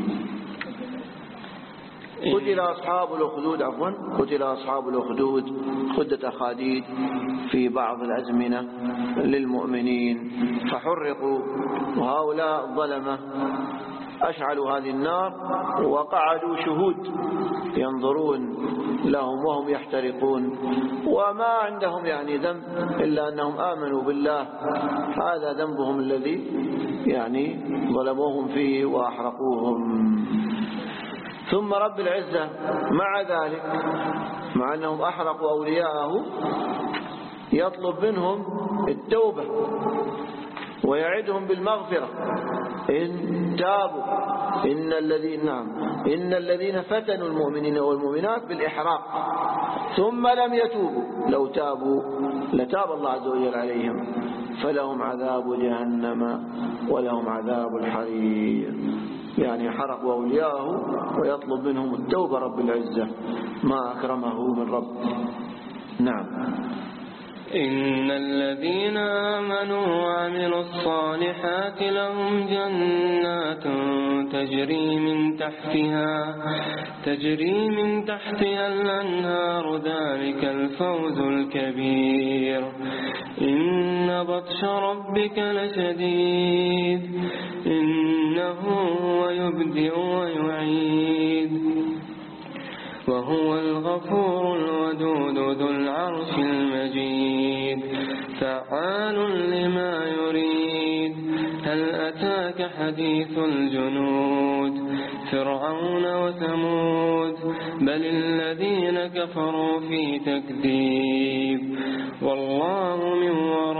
S1: قتل أصحاب الأخدود عفوا قتل أصحاب الأخدود خدة أخاديد في بعض الأزمنة للمؤمنين فحرقوا وهؤلاء الظلمة أشعلوا هذه النار وقعدوا شهود ينظرون لهم وهم يحترقون وما عندهم يعني ذنب إلا أنهم آمنوا بالله. هذا ذنبهم الذي يعني ظلموهم فيه وأحرقوهم. ثم رب العزة مع ذلك مع أنهم أحرقوا أولياءه يطلب منهم التوبة ويعدهم بالمغفرة إن تابوا إن الذين نعم إن الذين فتنوا المؤمنين والمؤمنات بالإحراق ثم لم يتوبوا لو تابوا لتاب الله عز وجل عليهم فلهم عذاب جهنم ولهم عذاب الحريق. يعني حرقوا أولياءه ويطلب منهم التوبة رب العزة ما أكرمه من رب. نعم.
S10: إن الذين آمنوا وعملوا الصالحات لهم جنات تجري من تحتها تجري من تحتها الأنهار ذلك الفوز الكبير. إن بطش ربك لشديد إنه هو يبدئ ويعيد وهو الغفور الودود ذو العرش المجيد فعال لما يريد. هل أتاك حديث الجنود فرعون وثمود بل الذين كفروا في تكذيب والله من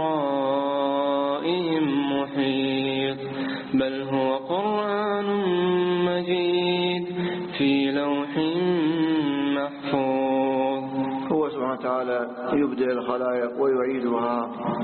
S10: ورائهم محيط بل هو قرآن مجيد في لوح محفوظ.
S1: هو سبحانه وتعالى يبدأ الخلائق ويعيدها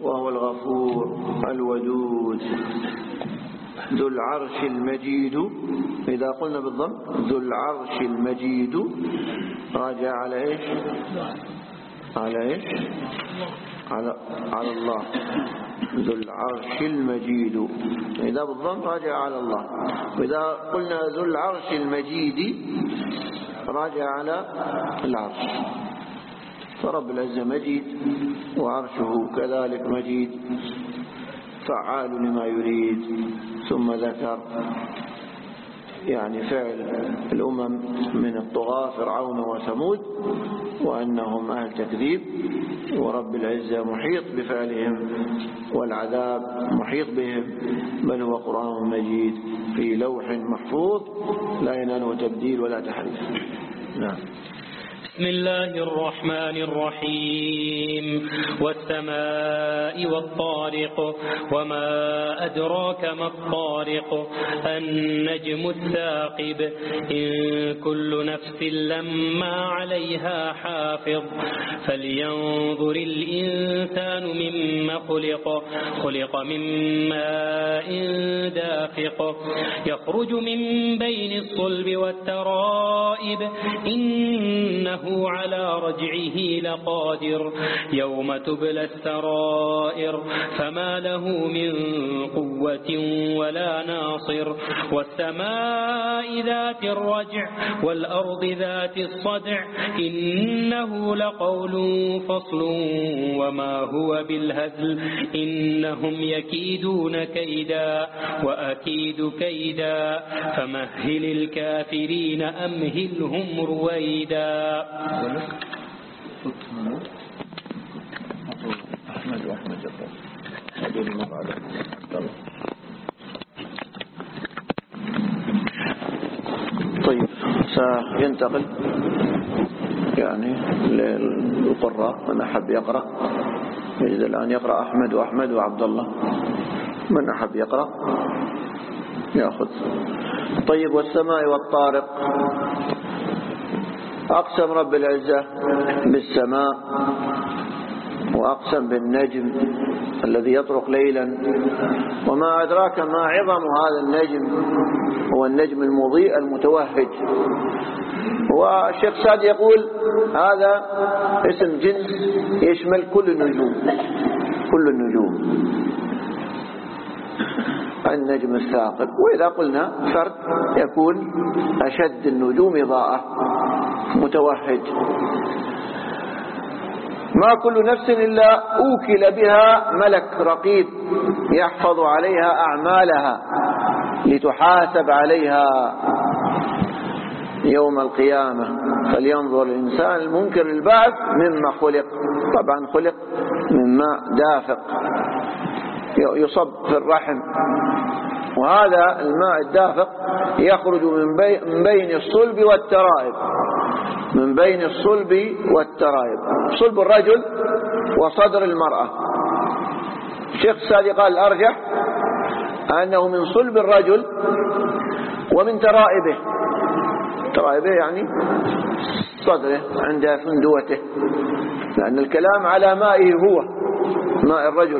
S1: وهو الغفور الودود ذو العرش المجيد. إذا قلنا بالضم ذو العرش المجيد راجع على إيش؟ على إيش؟ على على الله. ذو العرش المجيد إذا بالضم راجع على الله. وإذا قلنا ذو العرش المجيد راجع على العرش. فرب العزة مجيد وعرشه كذلك مجيد فعال لما يريد. ثم ذكر يعني فعل الأمم من الطغاة فرعون وثمود وأنهم أهل تكذيب، ورب العزة محيط بفعلهم والعذاب محيط بهم، بل هو قرآن مجيد في لوح محفوظ لا يناله تبديل ولا تحريف. نعم.
S11: بسم الله الرحمن الرحيم. والسماء والطارق وما أدراك ما الطارق النجم الثاقب إن كل نفس لما عليها حافظ فلينظر الإنسان مما خلق خلق من ماء دافق يخرج من بين الصلب والترائب إنه على رجعه لقادر يوم تبلى السرائر فما له من قوة ولا ناصر والسماء ذات الرجع والأرض ذات الصدع إنه لقول فصل وما هو بالهزل إنهم يكيدون كيدا وأكيد كيدا فمهل الكافرين أمهلهم رويدا.
S1: أحمد وأحمد جبار هذول المقعدة. طيب سينتقل يعني للقراء من أحب يقرأ يجد الآن يقرأ أحمد وأحمد وعبد الله من أحب يقرأ يأخذ. طيب والسماء والطارق أقسم رب العزة بالسماء وأقسم بالنجم الذي يطرق ليلا وما أدراك ما عظم هذا النجم هو النجم المضيء المتوهج. والشيخ سعد يقول هذا اسم جنس يشمل كل النجوم كل النجوم النجم الثاقب. وإذا قلنا فرد يكون أشد النجوم إضاءة متوهج. ما كل نفس إلا أوكل بها ملك رقيب يحفظ عليها أعمالها لتحاسب عليها يوم القيامة. فلينظر الإنسان المنكر البعث مما خلق. طبعا خلق من ماء دافق يصب في الرحم، وهذا الماء الدافق يخرج من بين الصلب والترائب من بين الصلب والترائب صلب الرجل وصدر المرأة. الشيخ السعدي قال الأرجح أنه من صلب الرجل ومن ترائبه. ترائبه يعني صدره عند فندوته، لأن الكلام على مائه هو ماء الرجل.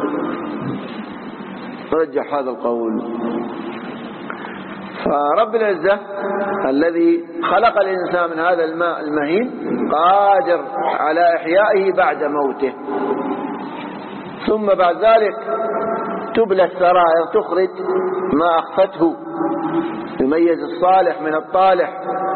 S1: رجح هذا القول. فرب العزة الذي خلق الإنسان من هذا الماء المهين قادر على إحيائه بعد موته. ثم بعد ذلك تبلى السرائر تخرج ما أخفته يميز الصالح من الطالح.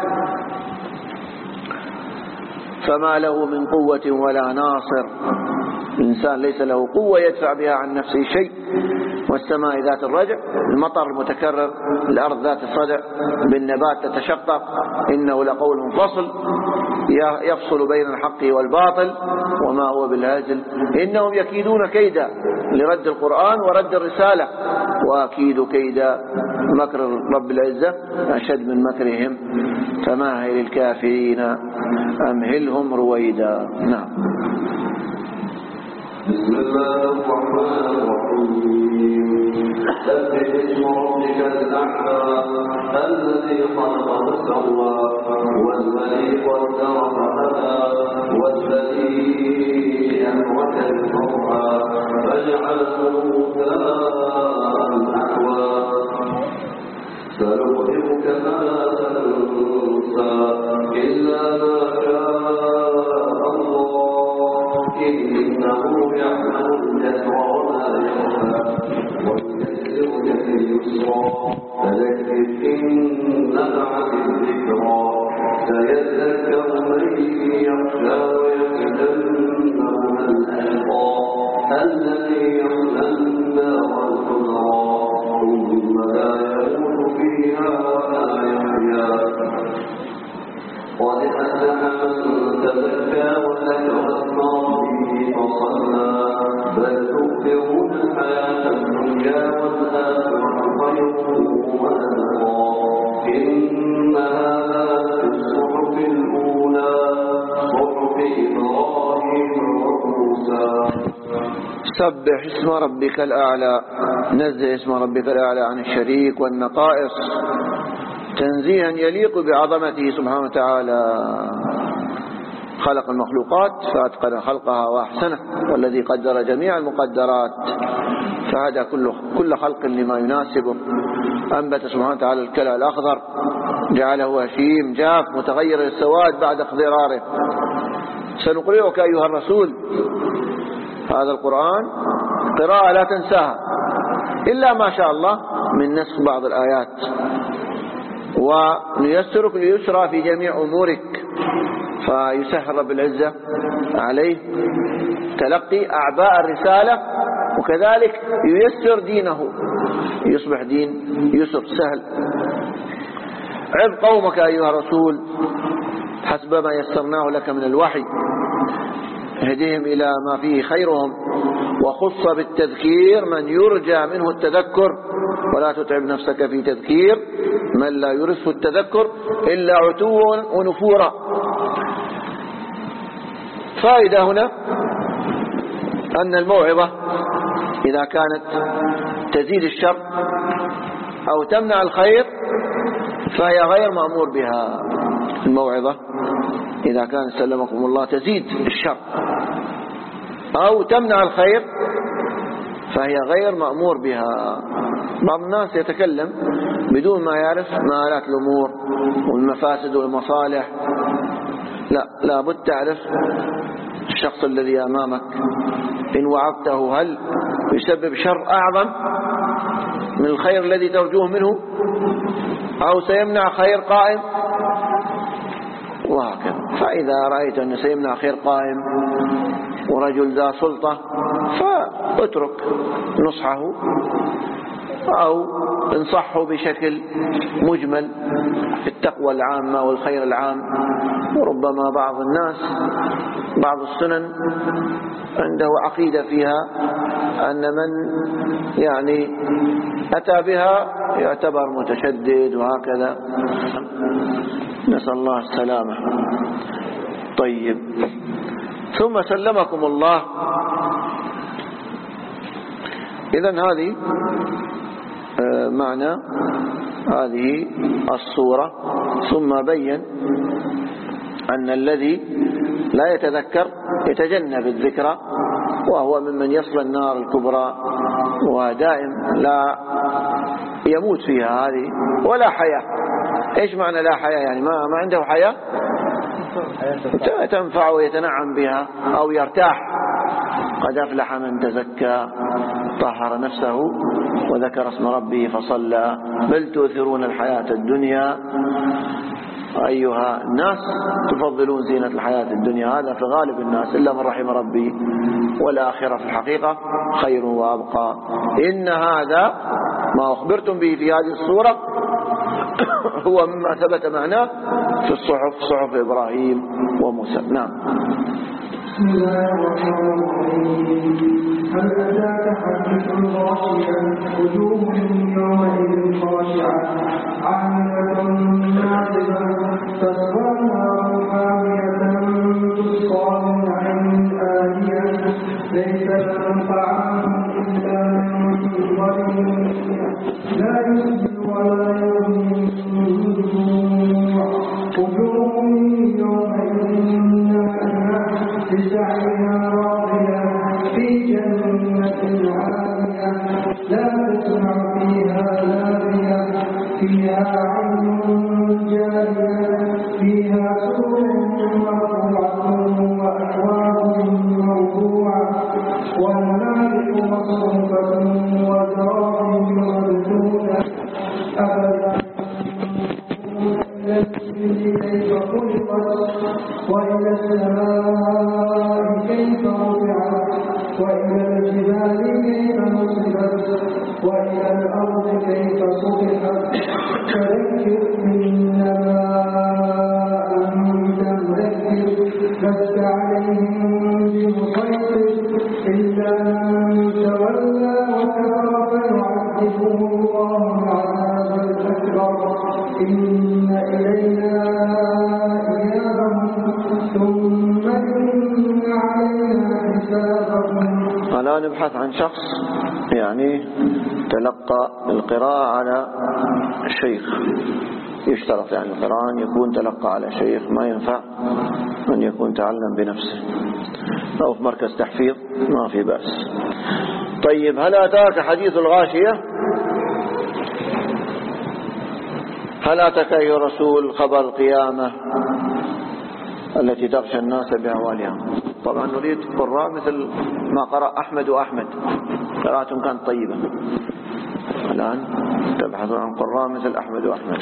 S1: فما له من قوة ولا ناصر. الإنسان ليس له قوة يدفع بها عن نفسه شيء. والسماء ذات الرجع المطر المتكرر الأرض ذات الصدع بالنبات تتشقق إنه لقول فصل يفصل بين الحق والباطل وما هو بالهزل إنهم يكيدون كيدا لرد القرآن ورد الرسالة وأكيد كيدا. مكر رب العزة أشد من مكرهم فمهل الكافرين أمهلهم رويدا. نعم.
S12: بسم الله الرحمن الرحيم سبح اسم ربك الأعلى الذي خلق فسوى والذي قدر فهدى والذي أمرك بالمرعى فجعله غثاء أحوى سنقرئك فلا تنسى إلا ما شاء الله إنه يعلم الجهر وما يخفى وييسرك في اليسرى فذكر إن نفعت الذكرى سيذكر من يخشى ويتجنبها الأشقى الذي يصلى النار الكبرى ثم لا يموت فيها ولا يحيا قد أفلح من تزكى وذكر اسم ربه فصلى بل تؤثرون الحياة الدنيا والآخرة خير وأبقى إن هذا للصحف الأولى صحف إبراهيم وموسى.
S1: سبح اسم ربك الأعلى، نزه اسم ربك الأعلى عن الشريك والنقائص تنزيها يليق بعظمته سبحانه وتعالى. خلق المخلوقات فأتقن خلقها وأحسنه، والذي قدر جميع المقدرات فهدى كل كل خلق لما يناسبه. أنبت سبحانه وتعالى الكلى الأخضر جعله هشيم جاف متغير السواد بعد اخضراره. سنقرئك أيها الرسول هذا القرآن قراءة لا تنساها إلا ما شاء الله من نسخ بعض الآيات، ونيسرك ليسرى في جميع أمورك، فيسهل رب العزة عليه تلقي أعباء الرسالة، وكذلك ييسر دينه يصبح دين يسر سهل. عظ قومك أيها الرسول حسب ما يسرناه لك من الوحي، اهدهم إلى ما فيه خيرهم، وخص بالتذكير من يرجى منه التذكر، ولا تتعب نفسك في تذكير من لا يرثه التذكر إلا عتوا ونفورا. فائدة هنا أن الموعظة إذا كانت تزيد الشر أو تمنع الخير فهي غير مأمور بها. الموعظة إذا كان سلمكم الله تزيد الشر أو تمنع الخير فهي غير مأمور بها. بعض الناس يتكلم بدون ما يعرف مآلات الأمور والمفاسد والمصالح. لا لابد تعرف الشخص الذي أمامك إن وعظته هل يسبب شر أعظم من الخير الذي ترجوه منه، أو سيمنع خير قائم، وهكذا. فإذا رأيت أنه سيمنع خير قائم ورجل ذا سلطة فاترك نصحه أو انصحه بشكل مجمل في التقوى العامة والخير العام. وربما بعض الناس بعض السنن عنده عقيدة فيها أن من يعني أتى بها يعتبر متشدد وهكذا، نسأل الله السلامة. طيب، ثم سلمكم الله. إذن هذه معنى هذه الصورة. ثم بين أن الذي لا يتذكر يتجنب الذكرى وهو ممن يصل النار الكبرى، ودائم لا يموت فيها هذه ولا حياة. إيش معنى لا حياة؟ يعني ما ما عنده حياة تنفع ويتنعم بها أو يرتاح. قد أفلح من تزكى طهر نفسه وذكر اسم ربه فصلى بل تؤثرون الحياة الدنيا أيها الناس تفضلون زينة الحياة الدنيا. هذا في غالب الناس إلا من رحم ربي، والآخرة في الحقيقة خير وأبقى. إن هذا ما أخبرتم به في هذه الصورة هو مما ثبت معناه في الصحف، صحف إبراهيم وموسى. نعم.
S13: بسم الله الرحمن الرحيم. هل أتاك حديث الغاشية وجوه يومئذ خاشعة عاملة ناصبة تصلى نارا حامية تسقى من عين آنية ليس يسمن ولا يغني من جوع وجوه يومئذ ناعمة لسعيها راضية في جنة عالية لا تسمع فيها لاغية فيها عين جارية فيها سرر مرفوعة وأكواب موضوعة والنار مصروفة وزرابي مردودة أبدا كيف خلقت وإلى السماء كيف رفعت وإلى الجبال كيف نصبت وإلى الأرض كيف سطحت فذكر إنما أنت مذكر لست عليهم بمسيطر إلا من تولى وكفر فيعذبه الله العذاب الأكبر إن إلينا إيابهم ثم إن علينا حسابهم.
S1: الآن نبحث عن شخص يعني تلقى القراءة على الشيخ. يشترط يعني القرآن يكون تلقى على شيخ، ما ينفع أن يكون تعلم بنفسه أو في مركز تحفيظ، ما في بأس. طيب، هل أتاك حديث الغاشية؟ هل أتاك أيها الرسول خبر القيامة التي تغشى الناس بأهوالها؟ طبعا نريد قراء مثل ما قرأ أحمد وأحمد، قراءتهم كانت طيبة. الآن تبحثون عن قراء مثل أحمد وأحمد.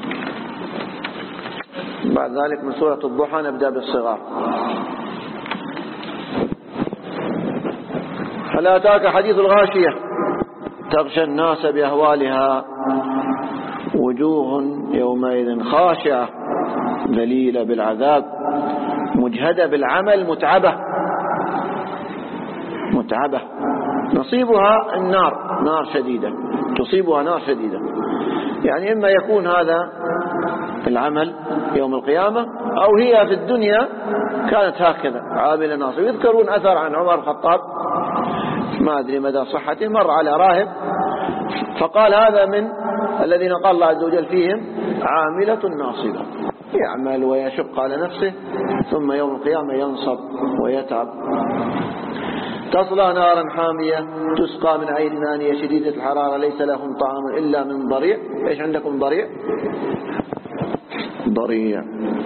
S1: بعد ذلك من سورة الضحى نبدأ بالصغار. هل أتاك حديث الغاشية تغشى الناس بأهوالها وجوه يومئذ خاشعة ذليلة بالعذاب مجهدة بالعمل متعبة متعبة نصيبها النار، نار شديدة، تصيبها نار شديدة. يعني إما يكون هذا العمل يوم القيامة أو هي في الدنيا كانت هكذا عاملة ناصب. يذكرون أثر عن عمر الخطاب، ما أدري مدى صحته، مر على راهب فقال هذا من الذين قال الله عز وجل فيهم عاملة ناصبة، يعمل ويشق على نفسه ثم يوم القيامة ينصب ويتعب. تصلى نارا حامية تسقى من عين آنية شديدة الحرارة ليس لهم طعام إلا من ضريع. إيش عندكم ضريع؟ ضريع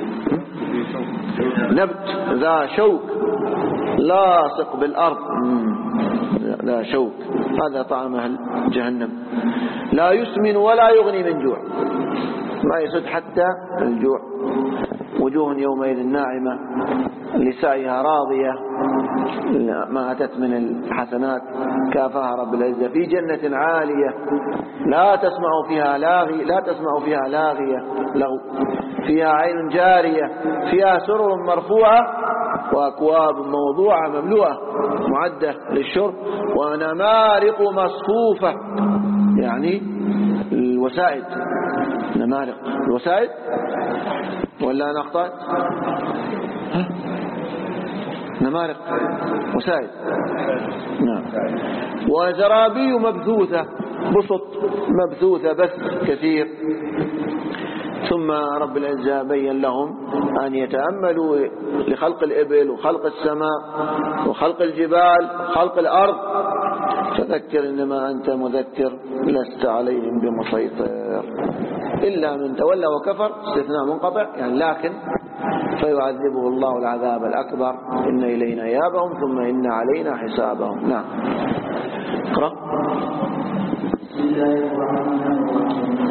S1: نبت ذا شوك لاصق بالأرض، لا شوك، هذا طعام أهل جهنم. لا يسمن ولا يغني من جوع، ما يسد حتى الجوع. وجوه يومئذ ناعمة لسعيها راضية، ما أتت من الحسنات كافاها رب العزة، في جنة عالية لا تسمع فيها لاغي لا تسمع فيها لاغية لغو فيها عين جارية فيها سرر مرفوعة وأكواب موضوعة مملوءة معدة للشرب ونمارق مصفوفة، يعني الوسائد، نمارق الوسائد ولا أنا أخطأت؟ نمارق وسائد، نعم. وزرابي مبثوثة، بسط مبثوثة بث كثير. ثم رب العزة بين لهم أن يتأملوا لخلق الإبل وخلق السماء وخلق الجبال وخلق الأرض، فذكر إنما أنت مذكر لست عليهم بمسيطر إلا من تولى وكفر، استثناء منقطع يعني، لكن فيعذبه الله العذاب الأكبر إن إلينا إيابهم ثم إن علينا حسابهم. نعم، اقرأ.
S13: بسم الله الرحمن الرحيم.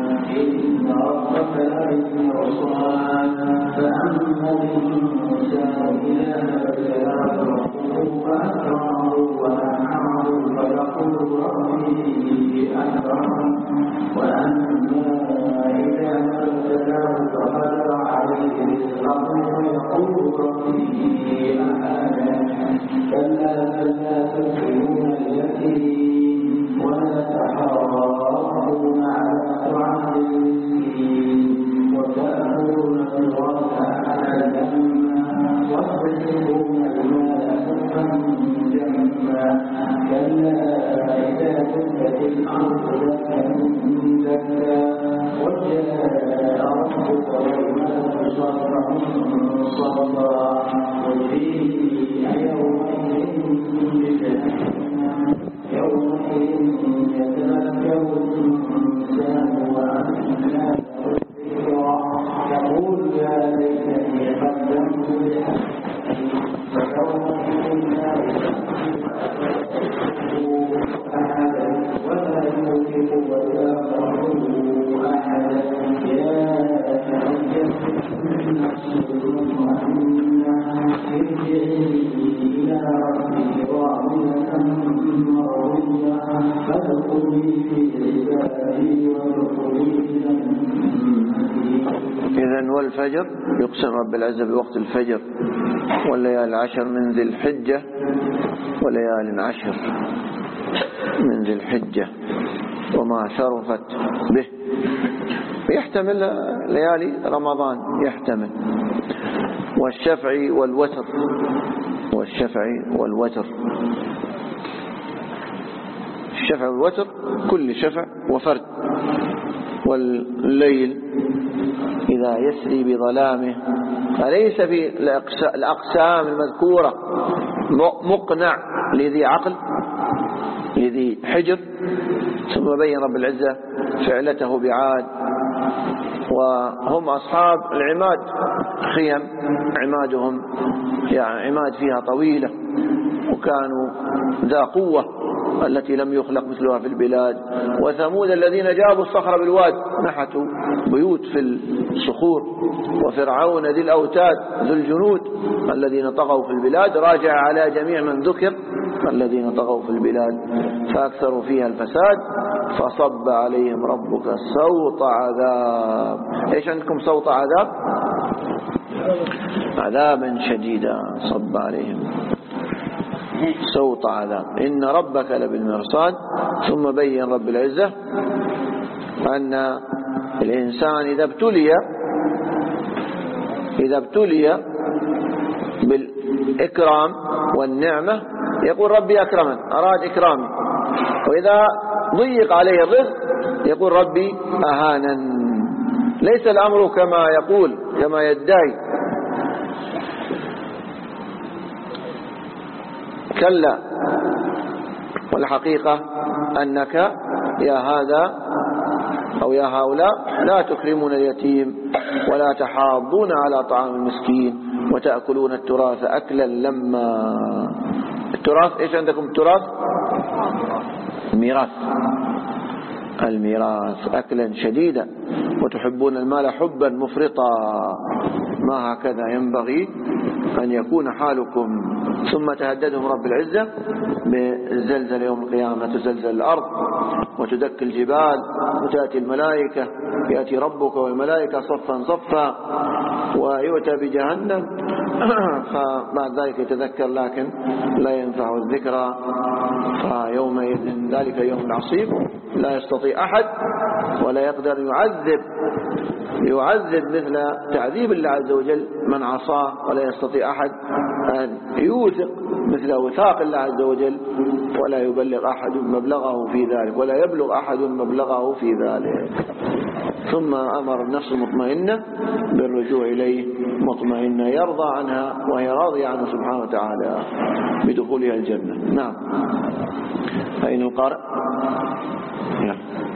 S13: فأما بالإنسان إذا ابتلاه ربه فأكرمه ونعمه فيقول ربي أكرمن وأما إذا ابتلاه فقدر عليه رزقه فيقول ربي أهانن كلا كلا تكرمون اليتيم ولا تحاضون على طعام المسكين وتأكلون التراث أكلا لما وتحبون المال حبا جما كلا إذا دكت الأرض دكا دكا وجاء ربك والملك صفا صفا وجيء يومئذ بجهنم يومئذ يتذكر الإنسان وأنى يقول يا ليتني قدمت لحياتي فيومئذ لا يصدق أحدا ولا يوثق وثاقه أحدا يا أيتها النفس المطمئنة ارجعي إلى ربك راضية مرضية فادخلي في عبادي وادخلي
S1: إذن والفجر يقسم رب العزة بوقت الفجر والليالي العشر من ذي الحجة وليال عشر من ذي الحجة وما شرفت به يحتمل ليالي رمضان يحتمل والشفع والوتر والشفع والوتر الشفع والوتر كل شفع وفرد والليل إذا يسري بظلامه فليس في الأقسام المذكورة مقنع لذي عقل لذي حجر. ثم بين رب العزة فعلته بعاد وهم أصحاب العماد خيم عمادهم يعني عماد فيها طويلة وكانوا ذا قوة التي لم يخلق مثلها في البلاد. وثمود الذين جابوا الصخر بالواد نحتوا بيوت في الصخور. وفرعون ذي الأوتاد ذو الجنود الذين طغوا في البلاد راجع على جميع من ذكر الذين طغوا في البلاد فأكثروا فيها الفساد فصب عليهم ربك صوت عذاب. إيش عندكم صوت عذاب؟ عذابا شديدا صب عليهم صوت عذاب إن ربك لبالمرصاد. ثم بين رب العزة أن الإنسان إذا ابتلي إذا ابتلي بالإكرام والنعمة يقول ربي أكرمن أراد إكرامي وإذا ضيق عليه الرزق يقول ربي أهانن. ليس الأمر كما يقول كما يدعي كلا والحقيقة أنك يا هذا أو يا هؤلاء لا تكرمون اليتيم ولا تحاضون على طعام المسكين وتأكلون التراث أكلا لما. التراث إيش عندكم التراث؟ الميراث الميراث أكلا شديدا وتحبون المال حبا مفرطا. ما هكذا ينبغي أن يكون حالكم. ثم تهددهم رب العزة بالزلزل يوم القيامة تزلزل الأرض وتدك الجبال وتأتي الملائكة يأتي ربك والملائكة صفا صفا ويؤتى بجهنم فبعد ذلك يتذكر لكن لا ينفع الذكرى فيومئذ ذلك يوم العصيب لا يستطيع أحد ولا يقدر يعذب يعذب مثل تعذيب الله عز وجل من عصاه ولا يستطيع أحد أن يوثق مثل وثاق الله عز وجل ولا يبلغ أحد مبلغه في ذلك ولا يبلغ أحد مبلغه في ذلك. ثم أمر النفس المطمئنة بالرجوع إليه مطمئنة يرضى عنها وهي راضية عنه سبحانه وتعالى بدخولها الجنة. نعم. أين القارئ؟ نعم.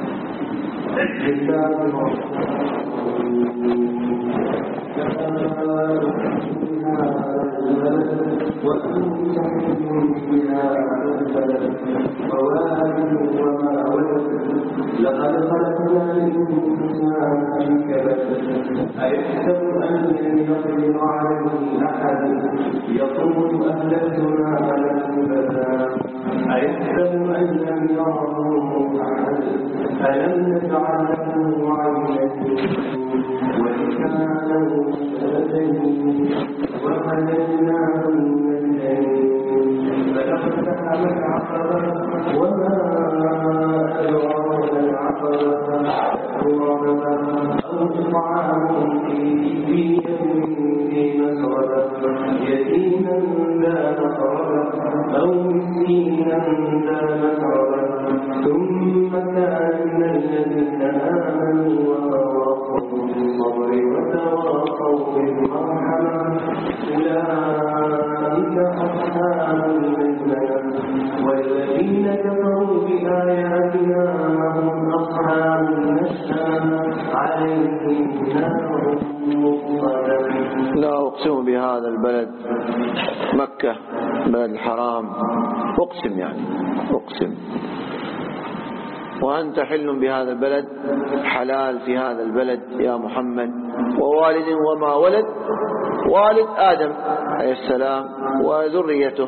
S13: لقد خلقنا الإنسان في كبد أيحسب أن لن يقدر عليه أحد أهلكت مالا لبدا أيحسب أن لم يره أحد ألم نجعل له عينين ولسانا وشفتين وهديناه النجدين فلاقتحم العقبة وما أدراك ما العقبة أو طعام في يد مسغبة يتيما ذا مقربة أو مسكينا ذا مسغبة ثم كان من الذين آمنوا وتواصوا بالصبر وتواصوا بالمرحمة أولئك أصحاب الميمنة والذين كفروا بآياتنا هم أصحاب المشأمة عليهم نار مؤصدة.
S1: لا أقسم بهذا البلد مكة بلد الحرام، أقسم يعني أقسم. وأنت حل بهذا البلد، حلال في هذا البلد يا محمد، ووالد وما ولد، والد آدم عليه السلام وذريته.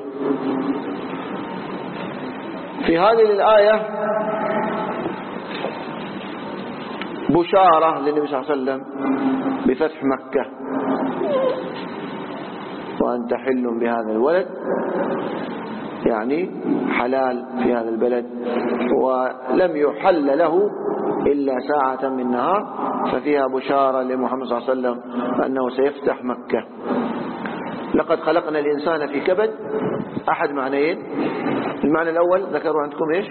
S1: في هذه الآية بشارة للنبي صلى الله عليه وسلم بفتح مكة، وأنت حل بهذا الولد يعني حلال في هذا البلد، ولم يحل له إلا ساعة من نهار، ففيها بشارة لمحمد صلى الله عليه وسلم أنه سيفتح مكة. لقد خلقنا الإنسان في كبد، أحد معنيين. المعنى الأول ذكروا عندكم إيش؟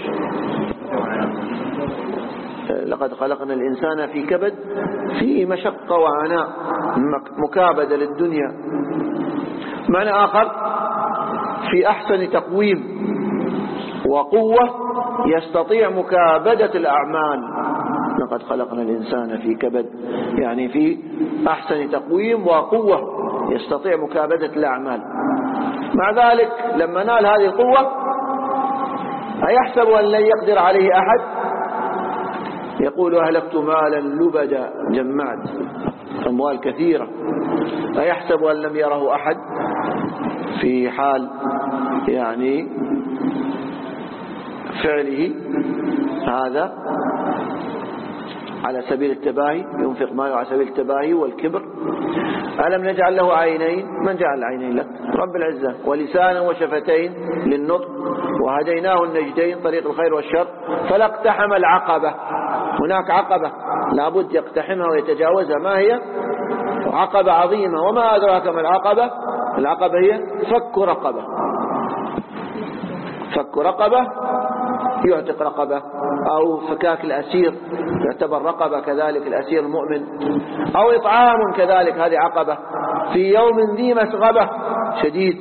S1: لقد خلقنا الإنسان في كبد، في مشقة وعناء، مكابدة للدنيا. معنى آخر في أحسن تقويم وقوة يستطيع مكابدة الأعمال. لقد خلقنا الإنسان في كبد يعني في أحسن تقويم وقوة يستطيع مكابدة الأعمال. مع ذلك لما نال هذه القوة أيحسب أن لن يقدر عليه أحد؟ يقول أهلكت مالا لبدا، جمعت أموال كثيرة. أيحسب أن لم يره أحد؟ في حال يعني فعله هذا على سبيل التباهي، ينفق ماله على سبيل التباهي والكبر. ألم نجعل له عينين؟ من جعل عينين لك؟ رب العزة. ولسانا وشفتين للنطق، وهديناه النجدين، طريق الخير والشر. فلا اقتحم العقبة، هناك عقبة لابد يقتحمها ويتجاوزها، ما هي؟ عقبة عظيمة. وما أدراك ما العقبة؟ العقبة هي فك رقبة، فك رقبة يعتق رقبة، أو فكاك الأسير يعتبر رقبة، كذلك الأسير المؤمن، أو إطعام كذلك، هذه عقبة. في يوم ذي مسغبة، شديد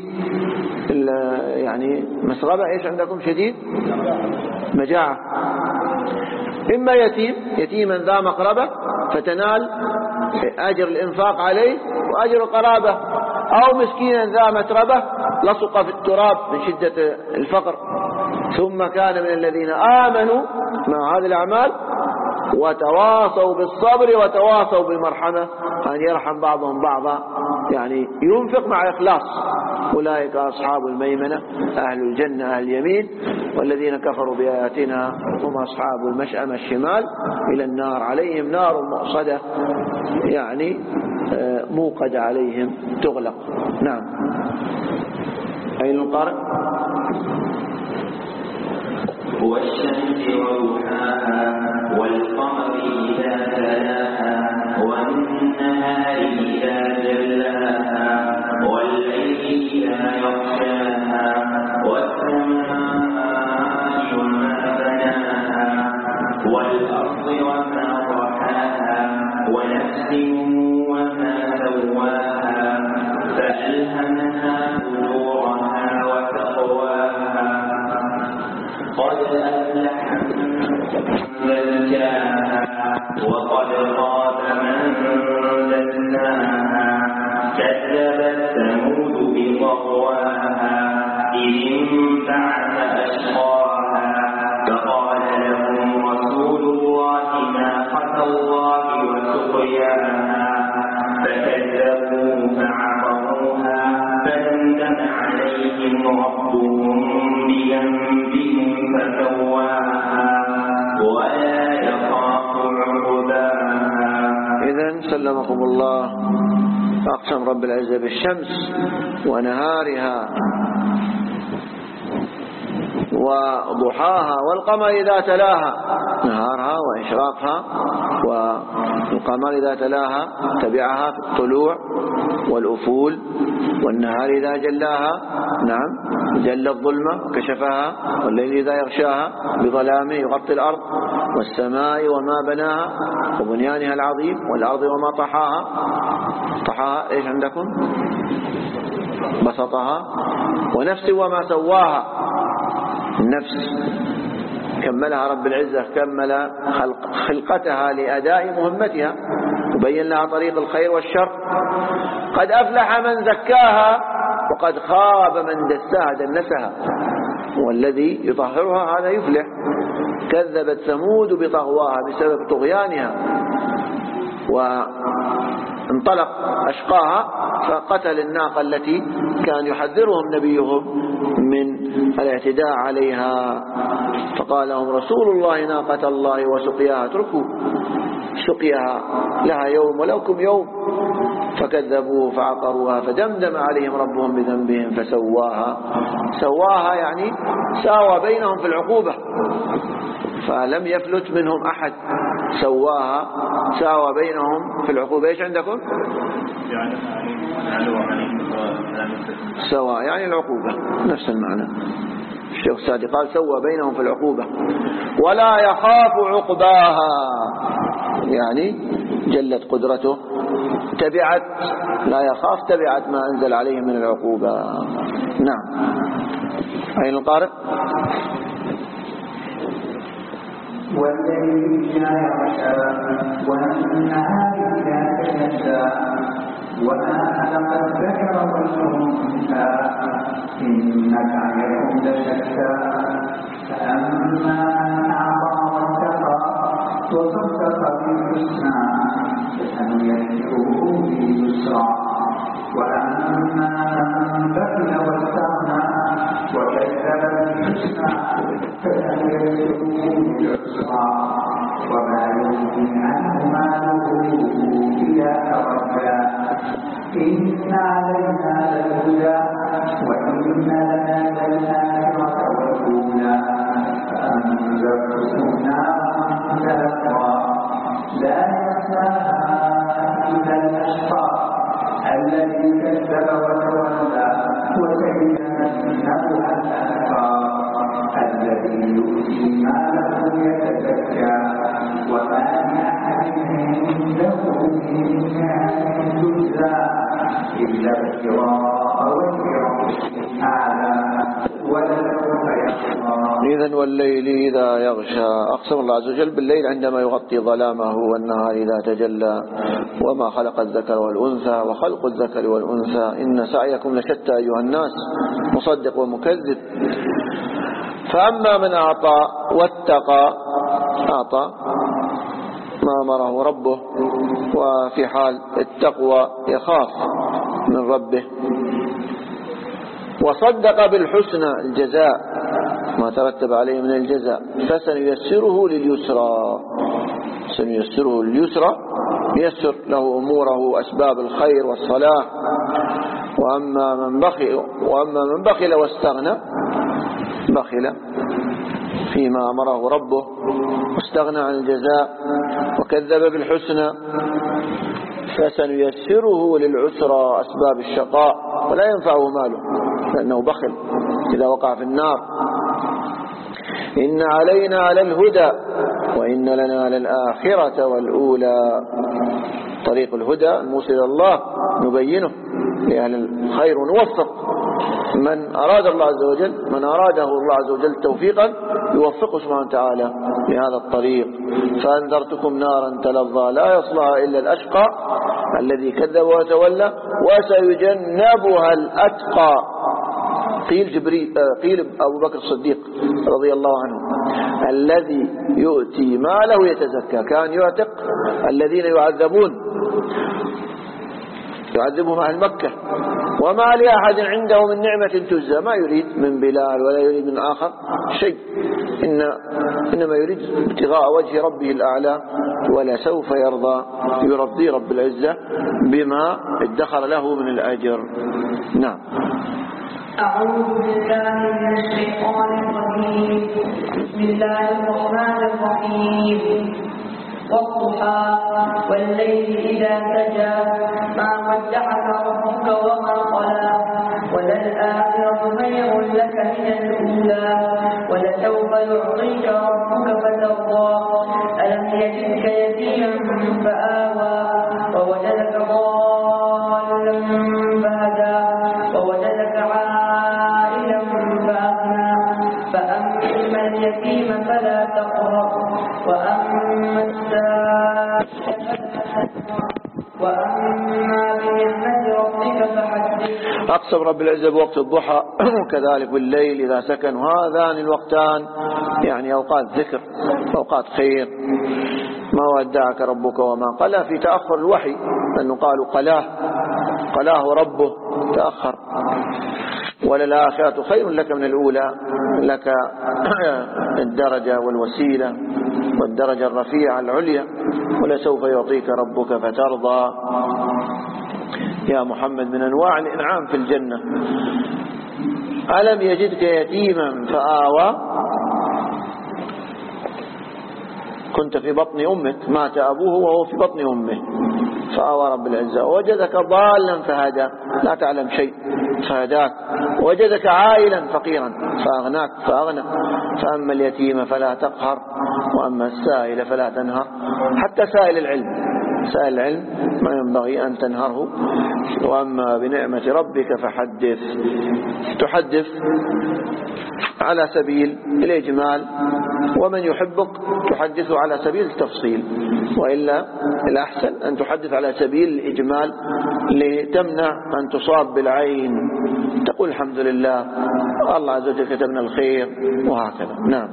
S1: يعني مسغبة إيش عندكم؟ شديد مجاعة. إما يتيم، يتيما ذا مقربة فتنال أجر الإنفاق عليه وأجر القرابة، أو مسكينا ذا متربة لصق في التراب من شدة الفقر. ثم كان من الذين آمنوا مع هذه الأعمال وتواصوا بالصبر وتواصوا بالمرحمة، أن يرحم بعضهم بعضا، يعني ينفق مع إخلاص. أولئك أصحاب الميمنة، أهل الجنة أهل اليمين، والذين كفروا بآياتنا هم أصحاب المشأمة الشمال، إلى النار، عليهم نار مؤصدة يعني موقد عليهم تغلق. نعم. أين القارئ؟
S5: والشمس وضحاها والقمر إذا تلاها والنهار إذا جلاها والليل إذا يغشاها والسماء وما بناها والأرض وما طحاها ونفس وما سواها فألهمها فجورها وتقواها قد أفلح من زكاها وقد خاب من دساها كذبت ثمود بطغواها إذ انبعث أشقاها فقال لهم رسول الله ناقة الله وسقياها فكذبوه فعقروها فدمدم عليهم عليهم ربهم بذنبهم فسواها ولا يخاف عقباها.
S1: إذن سلمكم الله أقسم رب العزة بالشمس ونهارها وضحاها والقمر إذا تلاها، نهارها وإشراقها، والقمر إذا تلاها تبعها في الطلوع والأفول، والنهار إذا جلاها نعم جل الظلمة وكشفها، والليل إذا يغشاها بظلامه يغطي الأرض، والسماء وما بناها وبنيانها العظيم، والأرض وما طحاها. طحاها إيش عندكم؟ بسطها. ونفس وما سواها، النفس كملها رب العزة، كمل خلق خلقتها لأداء مهمتها وبين لها طريق الخير والشر. قد أفلح من زكاها وقد خاب من دساها دنسها، والذي يطهرها هذا يفلح. كذبت ثمود بطغواها بسبب طغيانها، وانطلق أشقاها فقتل الناقة التي كان يحذرهم نبيهم من الاعتداء عليها. فقال لهم رسول الله ناقة الله وسقياها، اتركوا سقياها لها يوم ولكم يوم. فكذبوه فعقروها فدمدم عليهم ربهم بذنبهم فسواها. سواها يعني ساوى بينهم في العقوبة، فلم يفلت منهم أحد. سواها ساوى بينهم في العقوبة. ايش عندكم؟ سواء يعني العقوبة، نفس المعنى. الشيخ السعدي قال سوى بينهم في العقوبة. ولا يخاف عقباها يعني جلت قدرته، تبعت لا يخاف تبعت ما أنزل عليه من العقوبة. نعم. أين القارئ؟
S14: والليل إذا يغشى والنهار إذا تجلى وما خلق الذكر والأنثى إن سعيكم لشتى فأما من أعطى واتقى وصدق بالحسنى فسنيسره باليسرى وأما من بخل واستغنى وكذب بالحسنى فسنيسره بالعسرى وما يغني عنه ماله إذا تردى إن علينا للهدى وإن لنا للآخرة والأولى فأنذرتكم نارا تلقى لا يصلاها إلا الأشقى الذي كذب وتولى وسيجنبها الأتقى الذي يؤتي ماله يتزكى وما لأحد عنده من نعمة تجزى إلا ابتغاء وجه ربه الأعلى ولسوف يرضى.
S1: إذن والليل إذا يغشى، أقسم الله عز وجل بالليل عندما يغطي ظلامه، والنهار إذا تجلى، وما خلق الذكر والأنثى وخلق الذكر والأنثى إن سعيكم لشتى أيها الناس، مصدق ومكذب. فأما من أعطى واتقى، أعطى ما أمره ربه، وفي حال التقوى يخاف من ربه، وصدق بالحسنى الجزاء ما ترتب عليه من الجزاء، فسنيسره لليسرى. سنيسره لليسرى، يسر له أموره أسباب الخير والصلاح. وأما من بخل وأما من بخل واستغنى، بخل فيما أمره ربه واستغنى عن الجزاء وكذب بالحسنى، فسنيسره للعسرى أسباب الشقاء، ولا ينفعه ماله لأنه بخل إذا وقع في النار. إن علينا للهدى وإن لنا للآخرة والأولى. طريق الهدى الموصل إلى الله نبينه لأهل الخير ونوفق من أراد الله عز وجل، من أراده الله عز وجل توفيقا يوفقه سبحانه وتعالى لهذا الطريق. فأنذرتكم نارا تلظى لا يصلها إلا الأشقى الذي كذب وتولى وسيجنبها الأتقى. قيل جبريل قيل أبو بكر الصديق رضي الله عنه الذي يؤتي ماله يتزكى، كان يعتق الذين يعذبون، يعذبهم أهل مكة وما لأحد عنده من نعمة تجزى، ما يريد من بلال ولا يريد من آخر شيء، إن إنما يريد ابتغاء وجه ربه الأعلى، ولا سوف يرضى يرضي رب العزة بما ادخر له من الأجر. نعم.
S15: أعوذ بالله من الشيطان الرجيم. بسم الله الرحمن الرحيم. والضحى والليل إذا سجى ما ودعك ربك وما قلى وللآخرة خير لك من الأولى ولسوف يعطيك ربك فترضى ألم يجدك يتيما فآوى ووجدك ضالا فهدى ووجدك عائلا فأغنى فأما اليتيم فلا تقهر وأما السائل وأما بنعمة ربك فحدث.
S1: أقسم رب العزة بوقت الضحى وكذلك بالليل إذا سكن، وهذان الوقتان يعني أوقات ذكر، أوقات خير. ما ودعك ربك وما قلى، في تأخر الوحي أنه قالوا قلاه قلاه ربه تأخر. وللآخرة خير لك من الأولى، لك الدرجة والوسيلة والدرجة الرفيعة العليا، ولسوف يعطيك ربك فترضى. يا محمد من أنواع الإنعام في الجنة. ألم يجدك يتيما فآوى، كنت في بطن أمك، مات أبوه وهو في بطن أمه فآوى رب العزة. وجدك ضالا فهدى، لا تعلم شيء فهداك. وجدك عائلا فقيرا فأغناك فأغنى. فأما اليتيم فلا تقهر وأما السائل فلا تنهر. حتى سائل العلم، سائل العلم ما ينبغي أن تنهره. وأما بنعمة ربك فحدث، تحدث على سبيل الإجمال، ومن يحبك تحدث على سبيل التفصيل، وإلا الأحسن أن تحدث على سبيل الإجمال لتمنع أن تصاب بالعين، تقول الحمد لله الله عز وجل كتبنا الخير وهكذا. نعم.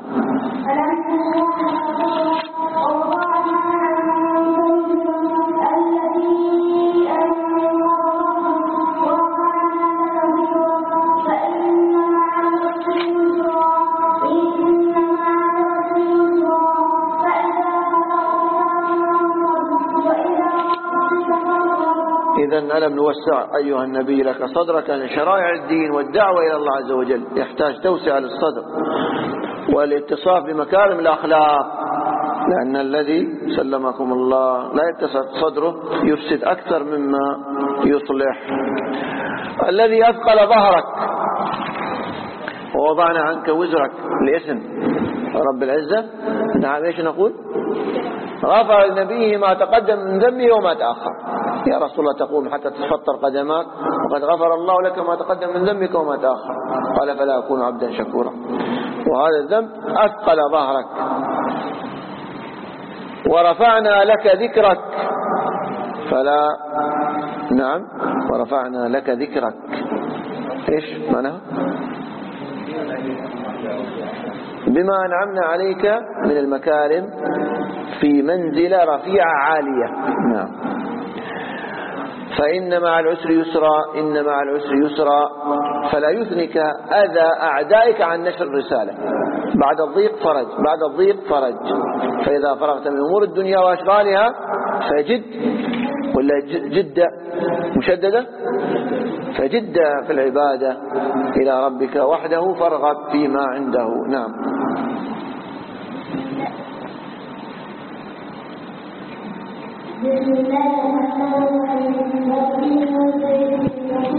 S1: إذن ألم نوسع أيها النبي لك صدرك لشرائع الدين والدعوة إلى الله عز وجل، يحتاج توسع للصدر والاتصاف بمكارم الأخلاق، لأن الذي سلمكم الله لا يتسع صدره يفسد أكثر مما يصلح. الذي أثقل ظهرك ووضعنا عنك وزرك، الاسم رب العزة. نعم. ايش نقول؟ غفر لنبيه ما تقدم من ذنبه وما تأخر. يا رسول الله تقوم حتى تتفطر قدماك وقد غفر الله لك ما تقدم من ذنبك وما تأخر. قال فلا أكون عبدا شكورا. وهذا الذنب أثقل ظهرك. ورفعنا لك ذكرك فلا نعم ورفعنا لك ذكرك. ايش معناها؟ بما أنعمنا عليك من المكارم في منزلة رفيعة عالية. نعم. فإن مع العسر يسرا، إن مع العسر يسرا، فلا يثنك أذى أعدائك عن نشر الرسالة. بعد الضيق فرج، بعد الضيق فرج. فإذا فرغت من أمور الدنيا وأشغالها فجد، ولا جد مشددة، فجد في العبادة إلى ربك وحده، فارغب فيما عنده. نعم.
S2: بسم الله الرحمن الرحيم.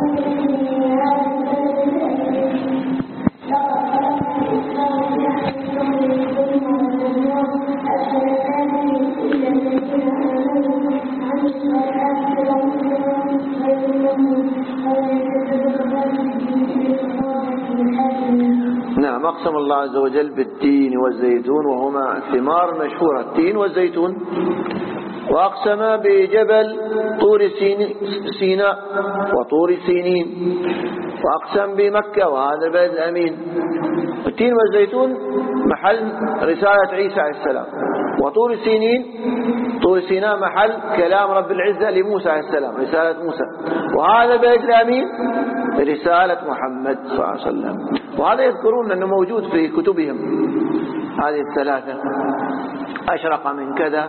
S1: نعم. أقسم الله عز وجل بالتين والزيتون، وهما ثمار مشهورة، التين والزيتون. وأقسم بجبل طور سيناء وطور سينين. وأقسم بمكة وهذا البلد الأمين. التين والزيتون محل رسالة عيسى عليه السلام، وطور سينين طور سيناء محل كلام رب العزة لموسى عليه السلام، رسالة موسى. وهذا البيت الأمين رسالة محمد صلى الله عليه وسلم. وهذا يذكرون أنه موجود في كتبهم هذه الثلاثة، أشرق من كذا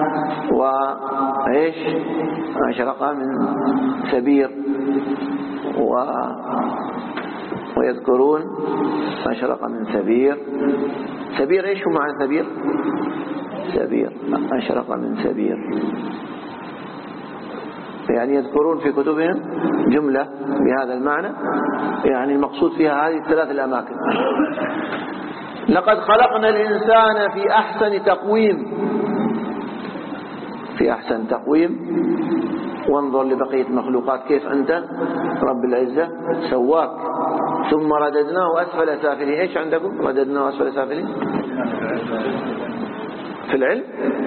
S1: وإيش أشرق من سبير، و ويذكرون أشرق من سبير. سبير إيش هو معنى سبير؟ سبير أشرق من سبير، يعني يذكرون في كتبهم جملة بهذا المعنى، يعني المقصود فيها هذه الثلاث الأماكن. لقد خلقنا الإنسان في أحسن تقويم، في أحسن تقويم. وانظر لبقية المخلوقات كيف أنت رب العزة سواك. ثم رددناه أسفل سافلين. إيش عندكم رددناه أسفل سافلين؟ في العلم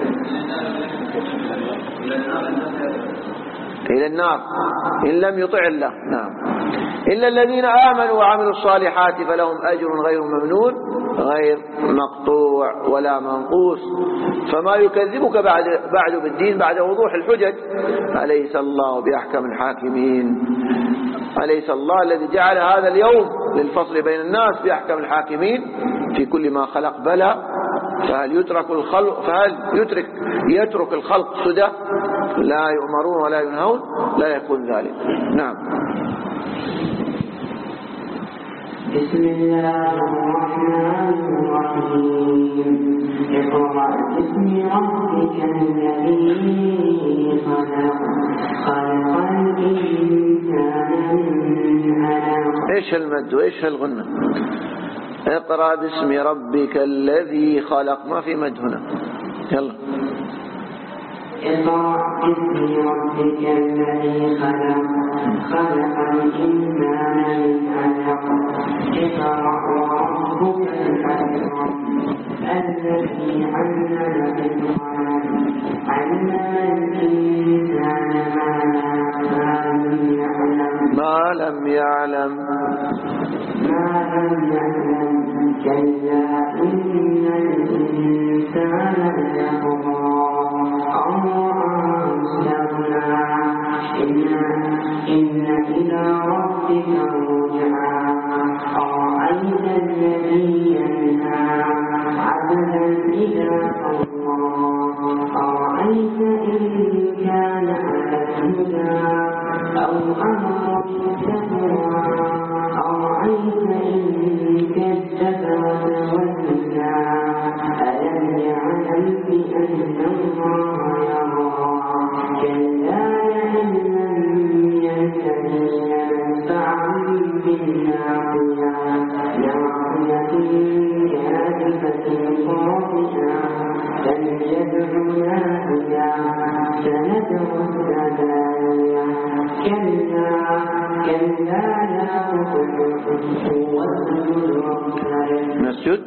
S1: إلى النار إن لم يطع الله. نعم. إلا الذين آمنوا وعملوا الصالحات فلهم أجر غير ممنون غير مقطوع ولا منقوص. فما يكذبك بعد بعد بالدين بعد وضوح الحجج. أليس الله بأحكم الحاكمين؟ أليس الله الذي جعل هذا اليوم للفصل بين الناس بأحكم الحاكمين في كل ما خلق؟ بلى. فهل يترك الخلق فهل يترك يترك الخلق سدى لا يؤمرون ولا ينهون؟ لا يكون ذلك. نعم.
S15: بسم الله الرحمن الرحيم. اقرأ باسم ربك الذي خلق خلق الإنسان من علق.
S1: ايش المد وايش الغنة؟ اقرأ باسم ربك الذي خلق، ما في مد هنا. يلا.
S15: اقرأ باسم ربك الذي خلق خلق الإنسان من علق. اقرأ وربك الأكرم الذي علم بالقلم علم الإنسان ما لم يعلم
S1: ما لم يعلم
S15: ما لم يعلم. كلا إن الإنسان ليطغى أن رآه استغنى إن إلى ربك الرجعى. أرأيت الذي ينهى عبدا إذا صلى أرأيت إن كان على الهدى أو أمر بالتقوى أرأيت إن كذب وتولى ألم يعلم بأن الله يرى. كلا لئن لم ينته لننفعا بالناصية ناصية كاذبة خاطئة فليدع ناديا سندع الزبانية. كلا كلا لا تطعه واسجد واقترب.
S1: نسجد.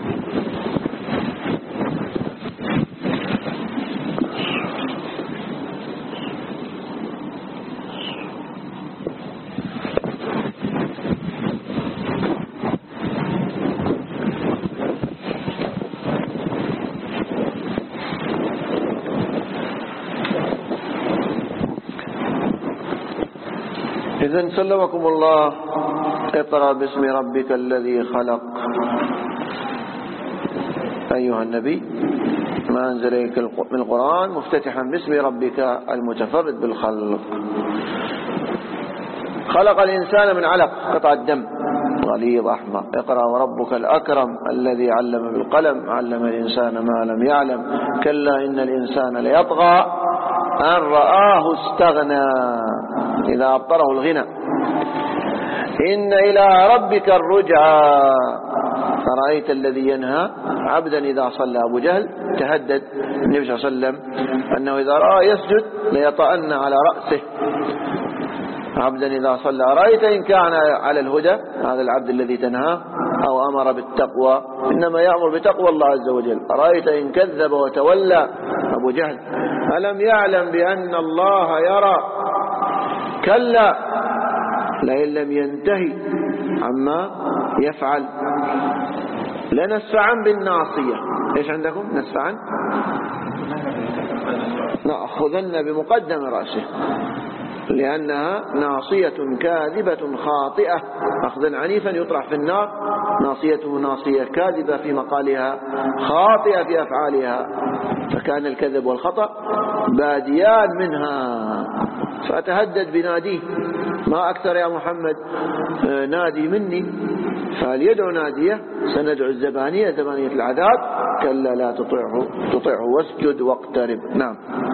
S1: إذن سلمكم الله. اقرأ باسم ربك الذي خلق. أيها النبي ما أنزل إليك من القرآن مفتتحا باسم ربك المتفرد بالخلق. خلق الإنسان من علق قطع الدم غليظ أحمر. اقرأ وربك الأكرم الذي علم بالقلم علم الإنسان ما لم يعلم. كلا إن الإنسان ليطغى أن رآه استغنى إذا أبطره الغنى. إن إلى ربك الرجعى. أرأيت الذي ينهى عبدا إذا صلى. أبو جهل تهدد النبي صلى الله عليه وسلم أنه إذا رأى يسجد ليطأن على رأسه عبدا إذا صلى. أرأيت إن كان على الهدى هذا العبد الذي تنهاه أو أمر بالتقوى إنما يأمر بتقوى الله عز وجل. أرأيت إن كذب وتولى أبو جهل. ألم يعلم بأن الله يرى. كلا لئن لم ينتهي عما يفعل لنسفعا بالناصية. إيش عندكم نسفعا نأخذن بمقدم رأسه، لأنها ناصية كاذبة خاطئة، أخذا عنيفا يطرح في النار. ناصيته ناصية كاذبة في مقالها، خاطئة في أفعالها، فكان الكذب والخطأ باديان منها. فتهدد بناديه، ما أكثر يا محمد نادي مني، فليدعو ناديه. سندعو الزبانية زبانية العذاب، كلا لا تطعه تطعه واسجد واقترب. نعم.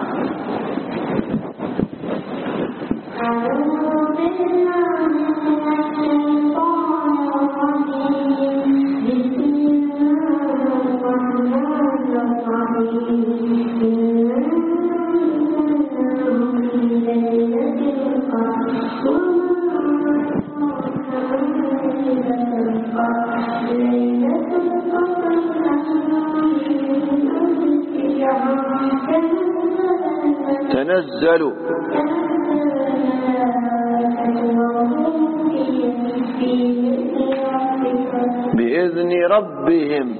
S1: تنزل بإذن ربهم.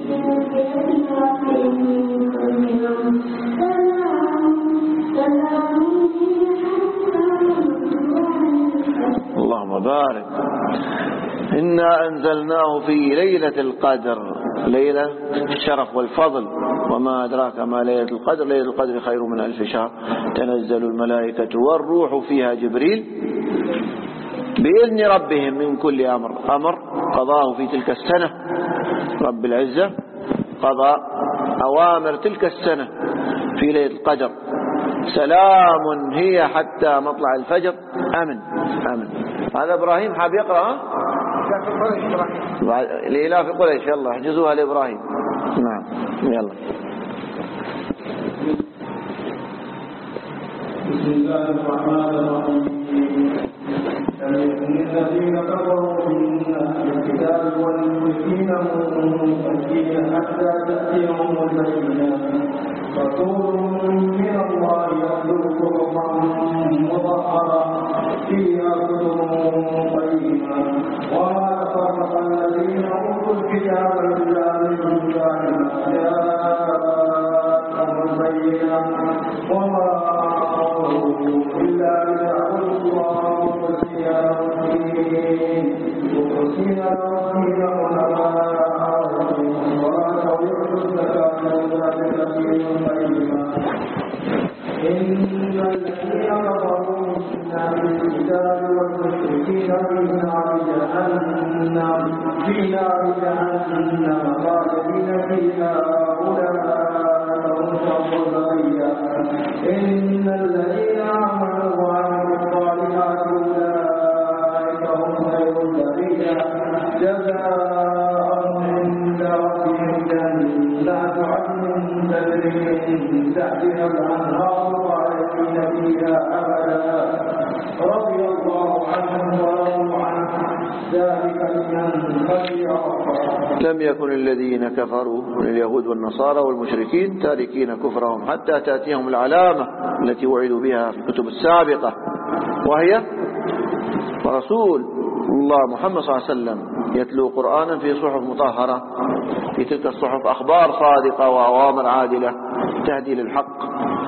S1: اللهم بارك. إنا أنزلناه في ليلة القدر، ليلة الشرف والفضل. وما أدراك ما ليلة القدر، ليلة القدر خير من ألف شهر. تنزل الملائكة والروح فيها جبريل بإذن ربهم من كل أمر. أمر قضاه في تلك السنة، رب العزة قضى أوامر تلك السنة في ليلة القدر. سلام هي حتى مطلع الفجر. أمن أمن. هذا إبراهيم حاب يقرأ لإله في قريش. يلا احجزوها لإبراهيم. نعم يلا.
S13: بسم الله الرحمن الرحيم. الذين كفروا من أهل الكتاب والمشركين منفكين حتى تأتيهم البينة. رسول من الله يتلو صحفا مطهرة فيها كتب قيمة. وما تفرق الذين أوتوا الكتاب إلا من بعد ما جاءهم البينة. وما إلا ليعبدوا الله مخلصين له الدين حنفاء ويؤتوا الزكاة وذلك دين قيما. إن الذين كفروا من أهل الكتاب والمشركين في نار جهنم في نار جهنم خالدين فيها أولئك هم شر البرية. إن الذين آمنوا وعملوا الصالحات أولئك هم خير البرية. جزاءهم عند ربهم جنات عدن تجري من تحتها الأنهار خالدين فيها أبدا. رضي الله عنهم ورضوا عنه ذلك لمن خشي ربه.
S1: لم يكن الذين كفروا من اليهود والنصارى والمشركين تاركين كفرهم حتى تأتيهم العلامة التي وعدوا بها في الكتب السابقة، وهي رسول الله محمد صلى الله عليه وسلم يتلو قرآنا في صحف مطهرة. في تلك الصحف أخبار صادقة وأوامر عادلة تهدي للحق.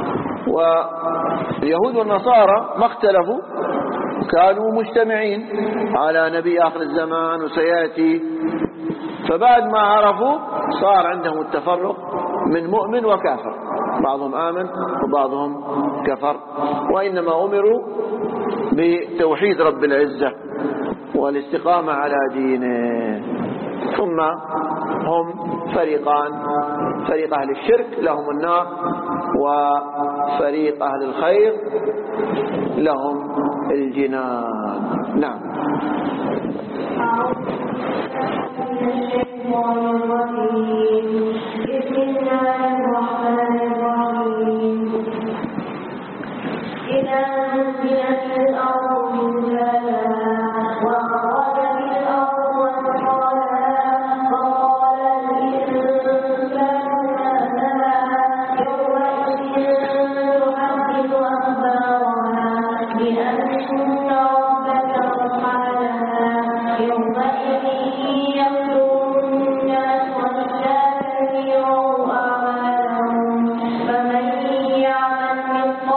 S1: واليهود والنصارى ما اختلفوا، كانوا مجتمعين على نبي آخر الزمان وسيأتي. فبعد ما عرفوا صار عندهم التفرق من مؤمن وكافر، بعضهم آمن وبعضهم كفر. وإنما أمروا بتوحيد رب العزة والاستقامة على دينه. ثم هم فريقان، فريق أهل الشرك لهم النار، وفريق أهل الخير لهم الجنان. نعم.
S2: بسم الله الرحمن الرحيم. إذا نزلت الأرض زلزالها وأخرجت الأرض أثقالها وقال الإنسان ما لها يومئذ تحدث أخبارها بأن ربك أوحى لها يومئذ يبدو الناس والكافرين أعمالهم فمن يعمل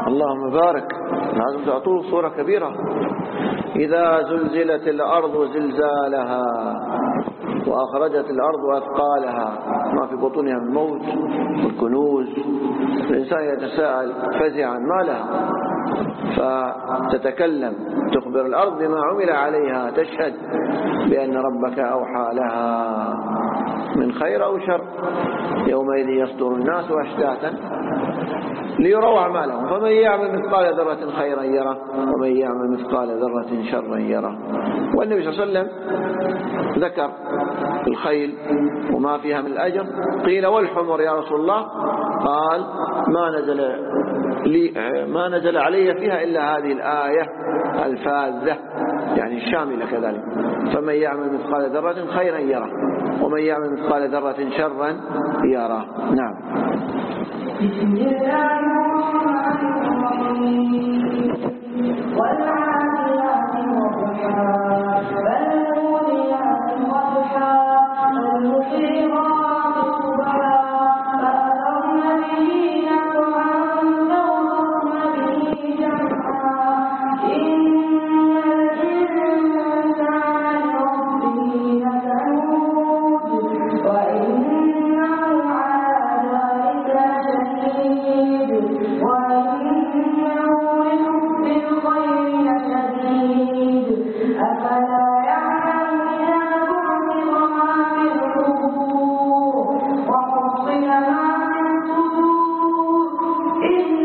S1: اللهم بارك. لازم تعطوه صورة كبيرة. إذا زلزلت الأرض زلزالها وأخرجت الأرض أثقالها، ما في بطونها من موت والكنوز. الإنسان يتساءل فزعا ما لها، فتتكلم تخبر الأرض بما عمل عليها، تشهد بأن ربك أوحى لها من خير أو شر. يومئذ يصدر الناس أشتاتا ليروا أعمالهم، فمن يعمل مثقال ذرة خيرا يره ومن يعمل مثقال ذرة شرا يره. والنبي صلى الله عليه وسلم ذكر الخيل وما فيها من الأجر. قيل والحمر يا رسول الله؟ قال ما نزل لي ما نزل علي فيها إلا هذه الآية الفاذة، يعني الشاملة كذلك. فمن يعمل مثقال ذرة خيرا يره ومن يعمل مثقال ذرة شرا يره. نعم.
S2: بسم الله الرحمن الرحيم. والعاديات ضبحا فالموريات قدحا فالمفرغات صبحا فأثرن به نقعا فوسطن به جمعا إن الإنسان لربه لكنود وإنه على ذلك لشهيد وإنه لحب الخير لشديد أفلا يعلم إذا بعثر ما في القبور وحصل ما في الصدور إن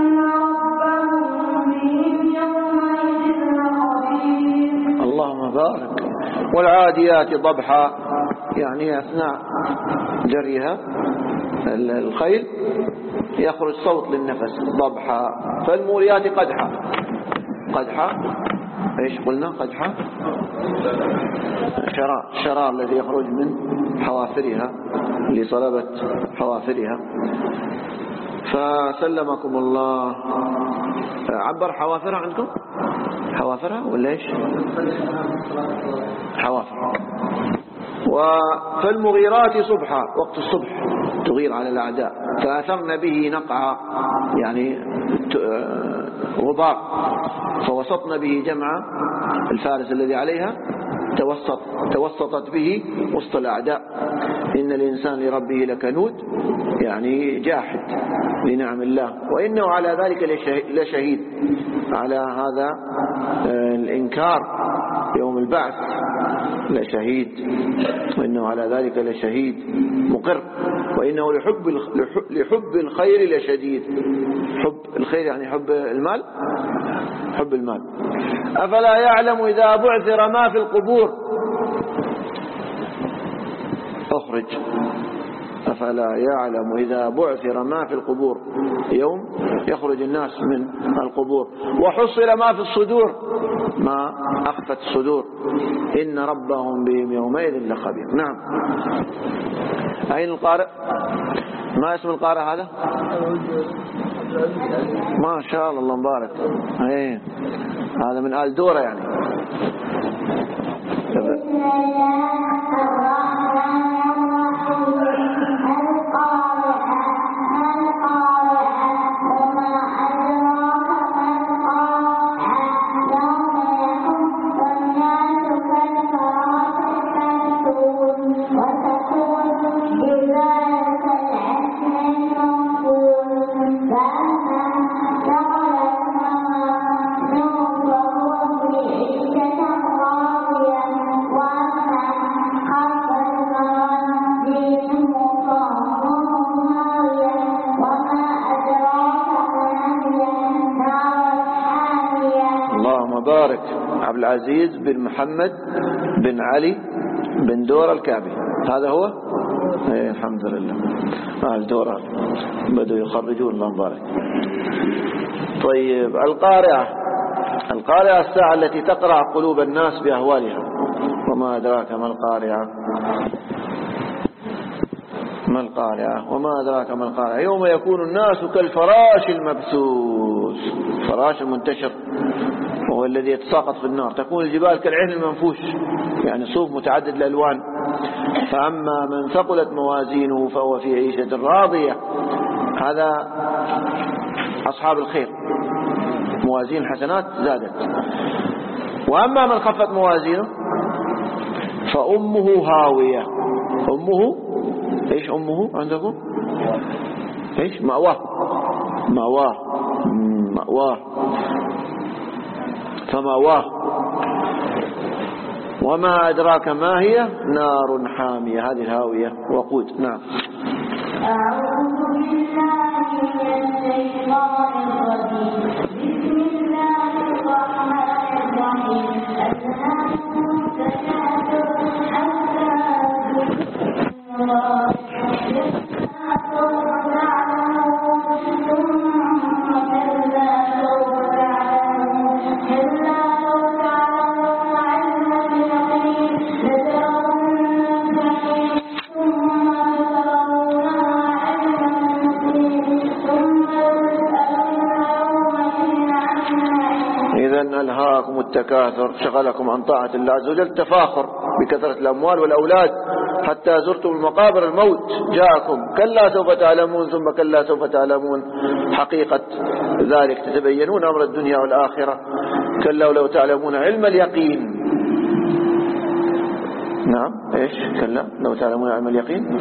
S2: ربهم بهم يومئذ لخبير.
S1: اللهم بارك. والعاديات ضبحا، يعني أثناء جريها الخيل يخرج صوت للنفس ضبحا. فالموريات قدحا. قدحا ايش قلنا؟ قدحا شرار، الشرار الذي يخرج من حوافرها لصلابة حوافرها. فسلمكم الله. عبر حوافرها عندكم؟ حوافرها ولا ايش؟ حوافر. فالمغيرات صبحا، وقت الصبح تغير على الأعداء. فأثرن به نقعا، يعني غبار. فوسطن به جمع الفارس الذي عليها، توسط توسطت به وسط الأعداء. إن الإنسان لربه لكنود، يعني جاحد لنعم الله، وإنه على ذلك لشهيد، على هذا الإنكار يوم البعث لشهيد، وإنه على ذلك لشهيد مقر، وإنه لحب لحب الخير لشديد. حب الخير يعني حب المال، حب المال. أفلا يعلم إذا بعثر ما في القبور. أخرج. أفلا يعلم إذا بعثر ما في القبور، يوم يخرج الناس من القبور. وحصل ما في الصدور، ما أخفت الصدور. إن ربهم بهم يومئذ لخبير. نعم. أين القارئ؟ ما اسم القارئ هذا؟ ما شاء الله، الله مبارك. ايه هذا من آل دورة يعني. بارك. عبد العزيز بن محمد بن علي بن دورة الكعبي، هذا هو. ايه الحمد لله. آل دورة بدوا يخرجون، الله مبارك. طيب القارعة. القارعة الساعة التي تقرع قلوب الناس بأهوالها. وما أدراك ما القارعة. ما القارعة وما أدراك ما القارعة. يوم يكون الناس كالفراش المبثوث، فراش المنتشر وهو الذي يتساقط في النار. تكون الجبال كالعهن المنفوش، يعني صوف متعدد الألوان. فأما من ثقلت موازينه فهو في عيشة راضية. هذا أصحاب الخير موازين حسنات زادت. وأما من خفت موازينه فأمه هاوية. أمه إيش أمه عندكم؟ إيش مأواه مأواه مأواه فمأواه. وما أدراك ما هي؟ نار حامية. هذه الهاوية وقود. نعم.
S2: أعوذ بالله من الشيطان الرجيم. بسم الله الرحمن الرحيم. ألهاكم التكاثر حتى زرتم المقابر سوف تعلمون ثم كلا سوف تعلمون كلا لو تعلمون علم اليقين لترون الجحيم ثم
S1: إذن ألهاكم التكاثر شغلكم عن طاعة الله عز وجل، تفاخر بكثرة الأموال والأولاد حتى زرتم المقابر، الموت جاءكم. كلا سوف تعلمون ثم كلا سوف تعلمون حقيقة ذلك، تتبينون أمر الدنيا والآخرة. كلا ولو تعلمون علم اليقين. نعم إيش كلا لو تعلمون علم اليقين؟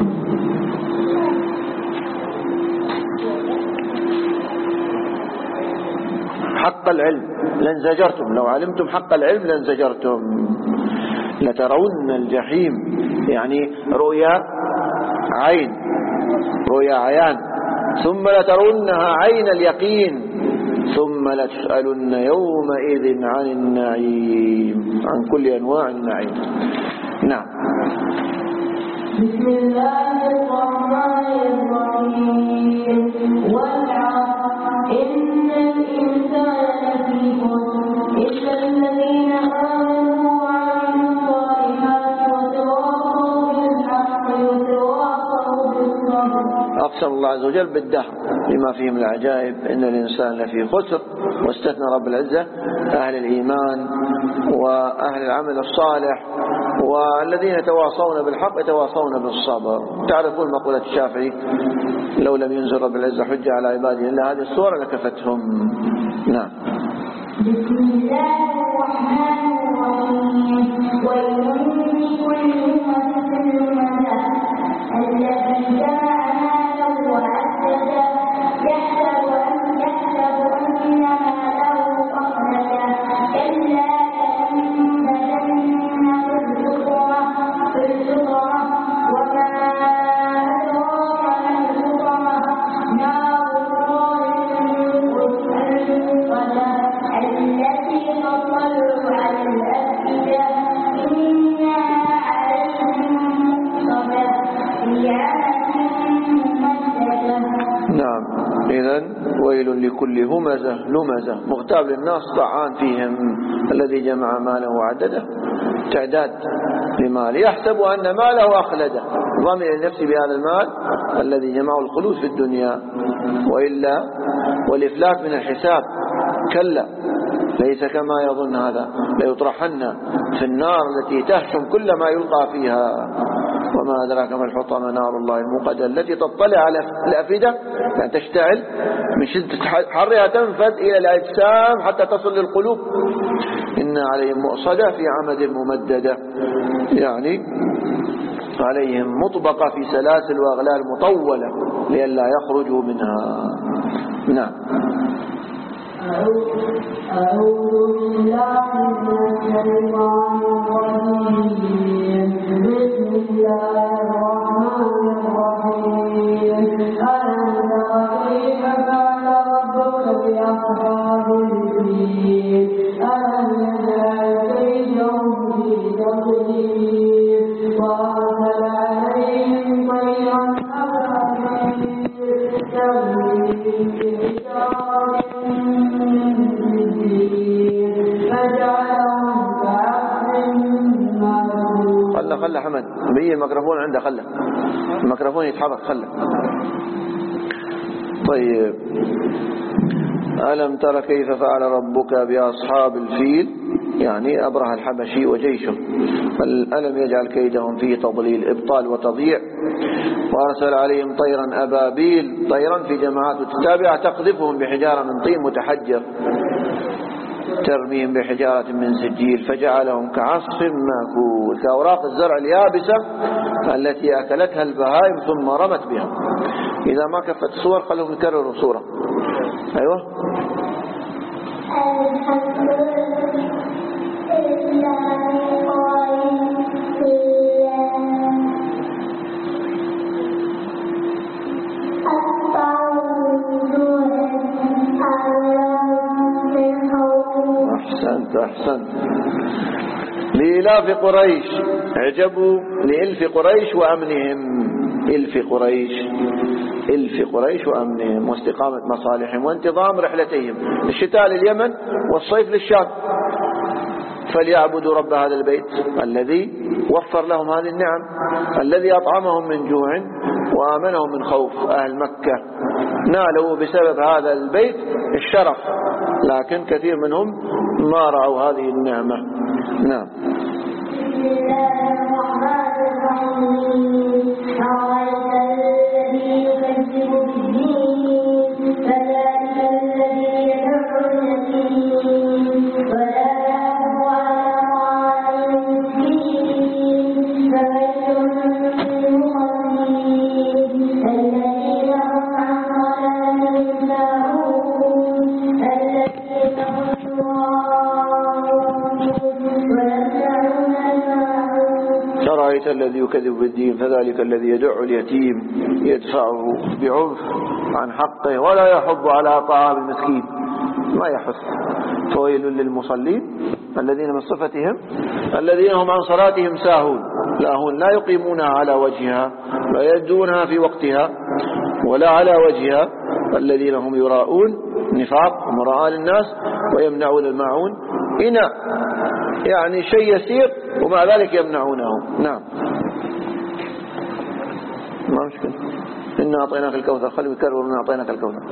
S1: حق العلم لانزجرتم، لو علمتم حق العلم لانزجرتم. لترون الجحيم يعني رؤيا عين، رؤيا عيان. ثم لترونها عين اليقين ثم لتسألن يومئذ عن النعيم، عن كل أنواع النعيم. نعم.
S2: بسم الله الرحمن الرحيم. والعصر إن الإنسان لفي خسر إلا الذين آمنوا وعملوا الصالحات وتواصوا بالحق وتواصوا بالصبر.
S1: أقسم الله عز وجل بالدهر لما فيه من العجائب. إن الإنسان لفي خسر، واستثنى رب العزة أهل الإيمان وأهل العمل الصالح والذين يتواصون بالحق يتواصون بالصبر. تعرفون مقولة الشافعي: لو لم ينزل رب العزة حجة على عباده إلا هذه الصورة لكفتهم. نعم.
S2: بسم الله الرحمن الرحيم. ويل لكل همزة لمزة الذي جمع ماله وعدده يحسب أن يحسب أن ماله أخلده كلا لينبذن في الحطمة في الحطمة وما أدراك ما الحطمة نار الله الموقدة التي تطلع على الأفئدة إنها عليهم مؤصدة في عمد ممددة.
S1: نعم. إذن ويل لكل همزة لمزة، مغتاب للناس طعان فيهم، الذي جمع ماله وعدده، تعداد لمال، يحسب أن ماله أخلده، ضمن النفس بهذا المال الذي جمعه الخلود في الدنيا، وإلا والإفلات من الحساب. كلا ليس كما يظن هذا، ليطرحن في النار التي تهشم كل ما يلقى فيها. وما أدراك ما الحطمة نار الله الموقدة التي تطلع على الأفئدة، يعني تشتعل من شدة حرها، تنفذ إلى الأجسام حتى تصل للقلوب. إن عليهم مؤصدة في عمد ممددة، يعني عليهم مطبقة في سلاسل وأغلال مطولة لئلا يخرجوا منها. نعم.
S2: أعوذ بالله من الشيطان الرجيم. بسم الله الرحمن الرحيم. ألم تر كيف فعل ربك بأصحاب الفيل؟ ألم يجعل كيدهم في تضليل وأرسل عليهم طيرا أبابيل ترميهم بحجارة
S1: خله خله حمد بيجي الميكروفون عنده، خله الميكروفون يتحرك، خله. طيب، ألم تر كيف فعل ربك بأصحاب الفيل؟ يعني أبرهة الحبشي وجيشه. ألم يجعل كيدهم فيه تضليل إبطال وتضييع. وأرسل عليهم طيرا أبابيل، طيرا في جماعات متتابعة تقذفهم بحجارة من طين متحجر ترميهم بحجارة من سجيل فجعلهم كعصف مأكول، كأوراق الزرع اليابسة التي أكلتها البهائم ثم رمت بها. إذا ما كفت الصور خلوهم يكرروا صورة. أيوة. أحسنت أحسنت. لإلاف قريش، اعجبوا لإلف قريش وأمنهم. إلف قريش، إلف قريش وأمنهم واستقامة مصالحهم وانتظام رحلتهم، الشتاء لليمن والصيف للشام. فليعبدوا رب هذا البيت الذي وفر لهم هذه النعم، الذي أطعمهم من جوع وآمنهم من خوف. أهل مكة نالوا بسبب هذا البيت الشرف، لكن كثير منهم ما رأوا هذه النعمة. نعم. الذي يكذب بالدين فذلك الذي يدع اليتيم يدفعه بعنف عن حقه ولا يحض على طعام المسكين، ما يحث. فويل للمصلين الذين من صفتهم الذين هم عن صلاتهم ساهون، لاهون لا يقيمونها على وجهها، لا يدونها في وقتها ولا على وجهها، الذين هم يراءون نفاق ومراء للناس ويمنعون الماعون. إناء يعني شيء يسير ومع ذلك يمنعونه. نعم. ما مشكلة. إنا أعطيناك الكوثر، خلوا يكرروا إنا أعطيناك الكوثر.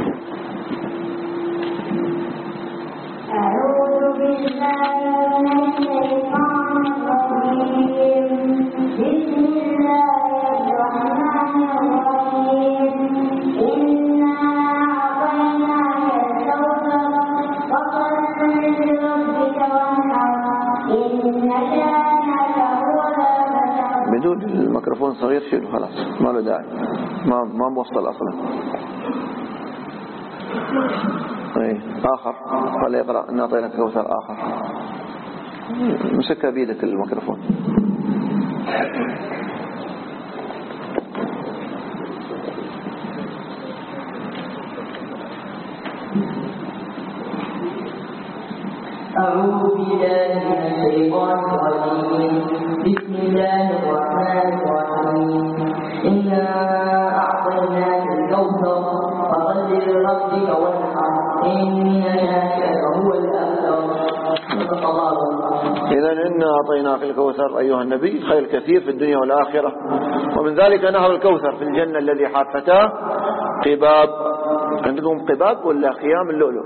S2: أعوذ بالله من الشيطان الرجيم. بسم الله الرحمن الرحيم. إنا أعطيناك الكوثر فصل لربك وانحر إن شانئك هو الأبتر.
S1: بدون الميكروفون صغير شيله خلاص، ما له داعي، ما ما موصل أصلا. ايه آخر قال يقرأ إن أعطيناك كوثر. آخر مسكها بيدك الميكروفون.
S15: أعوذ بالله من الشيطان الرجيم. بسم الله الرحمن الرحيم. إنا أعطيناك الكوثر فصل لربك وانحر إن شانئك هو الأبتر.
S1: إذن إنا أعطيناك الكوثر أيها النبي، خير كثير في الدنيا والآخرة، ومن ذلك نهر الكوثر في الجنة الذي حافتاه قباب. عندكم قباب ولا خيام اللؤلؤ؟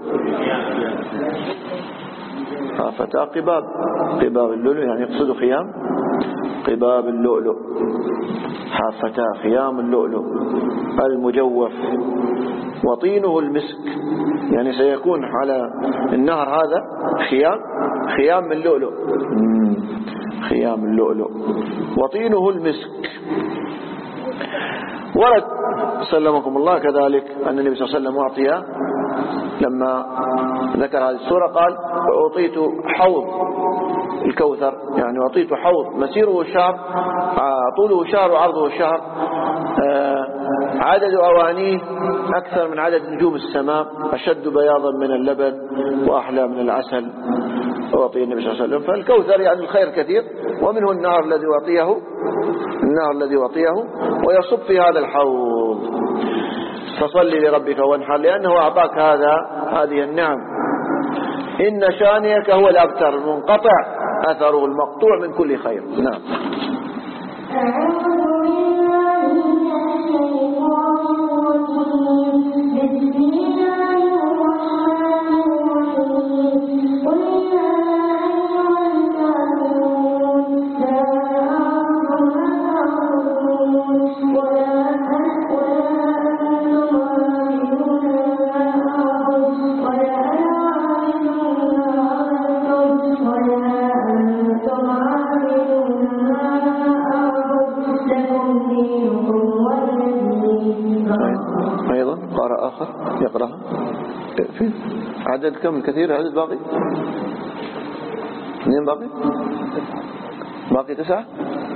S1: حافتاه قباب. قباب اللؤلؤ يعني يقصد خيام قباب اللؤلؤ. حافتاه خيام اللؤلؤ المجوف وطينه المسك، يعني سيكون على النهر هذا خيام خيام من اللؤلؤ. خيام اللؤلؤ وطينه المسك. ورد سلمكم الله كذلك أن النبي صلى الله عليه وسلم أعطي لما ذكر هذه السورة قال أعطيت حوض الكوثر، يعني أعطيت حوض مسيره شهر، طوله شهر وعرضه شهر، عدد أوانيه أكثر من عدد نجوم السماء، أشد بياضا من اللبن وأحلى من العسل. أعطي النبي صلى الله عليه وسلم. فالكوثر يعني الخير كثير، ومنه النهر الذي أعطيه النهر الذي أعطيه ويصب في هذا الحوض. فصل لربك وانحر لأنه أعطاك هذا هذه النعم. إن شانئك هو الأبتر، المنقطع أثره المقطوع من كل خير. نعم.
S2: بسم الله الرحمن الرحيم. قل يا
S1: آخر يقرأ. في عدد كم كثير؟ عدد باقي اثنين باقي باقي تسعة.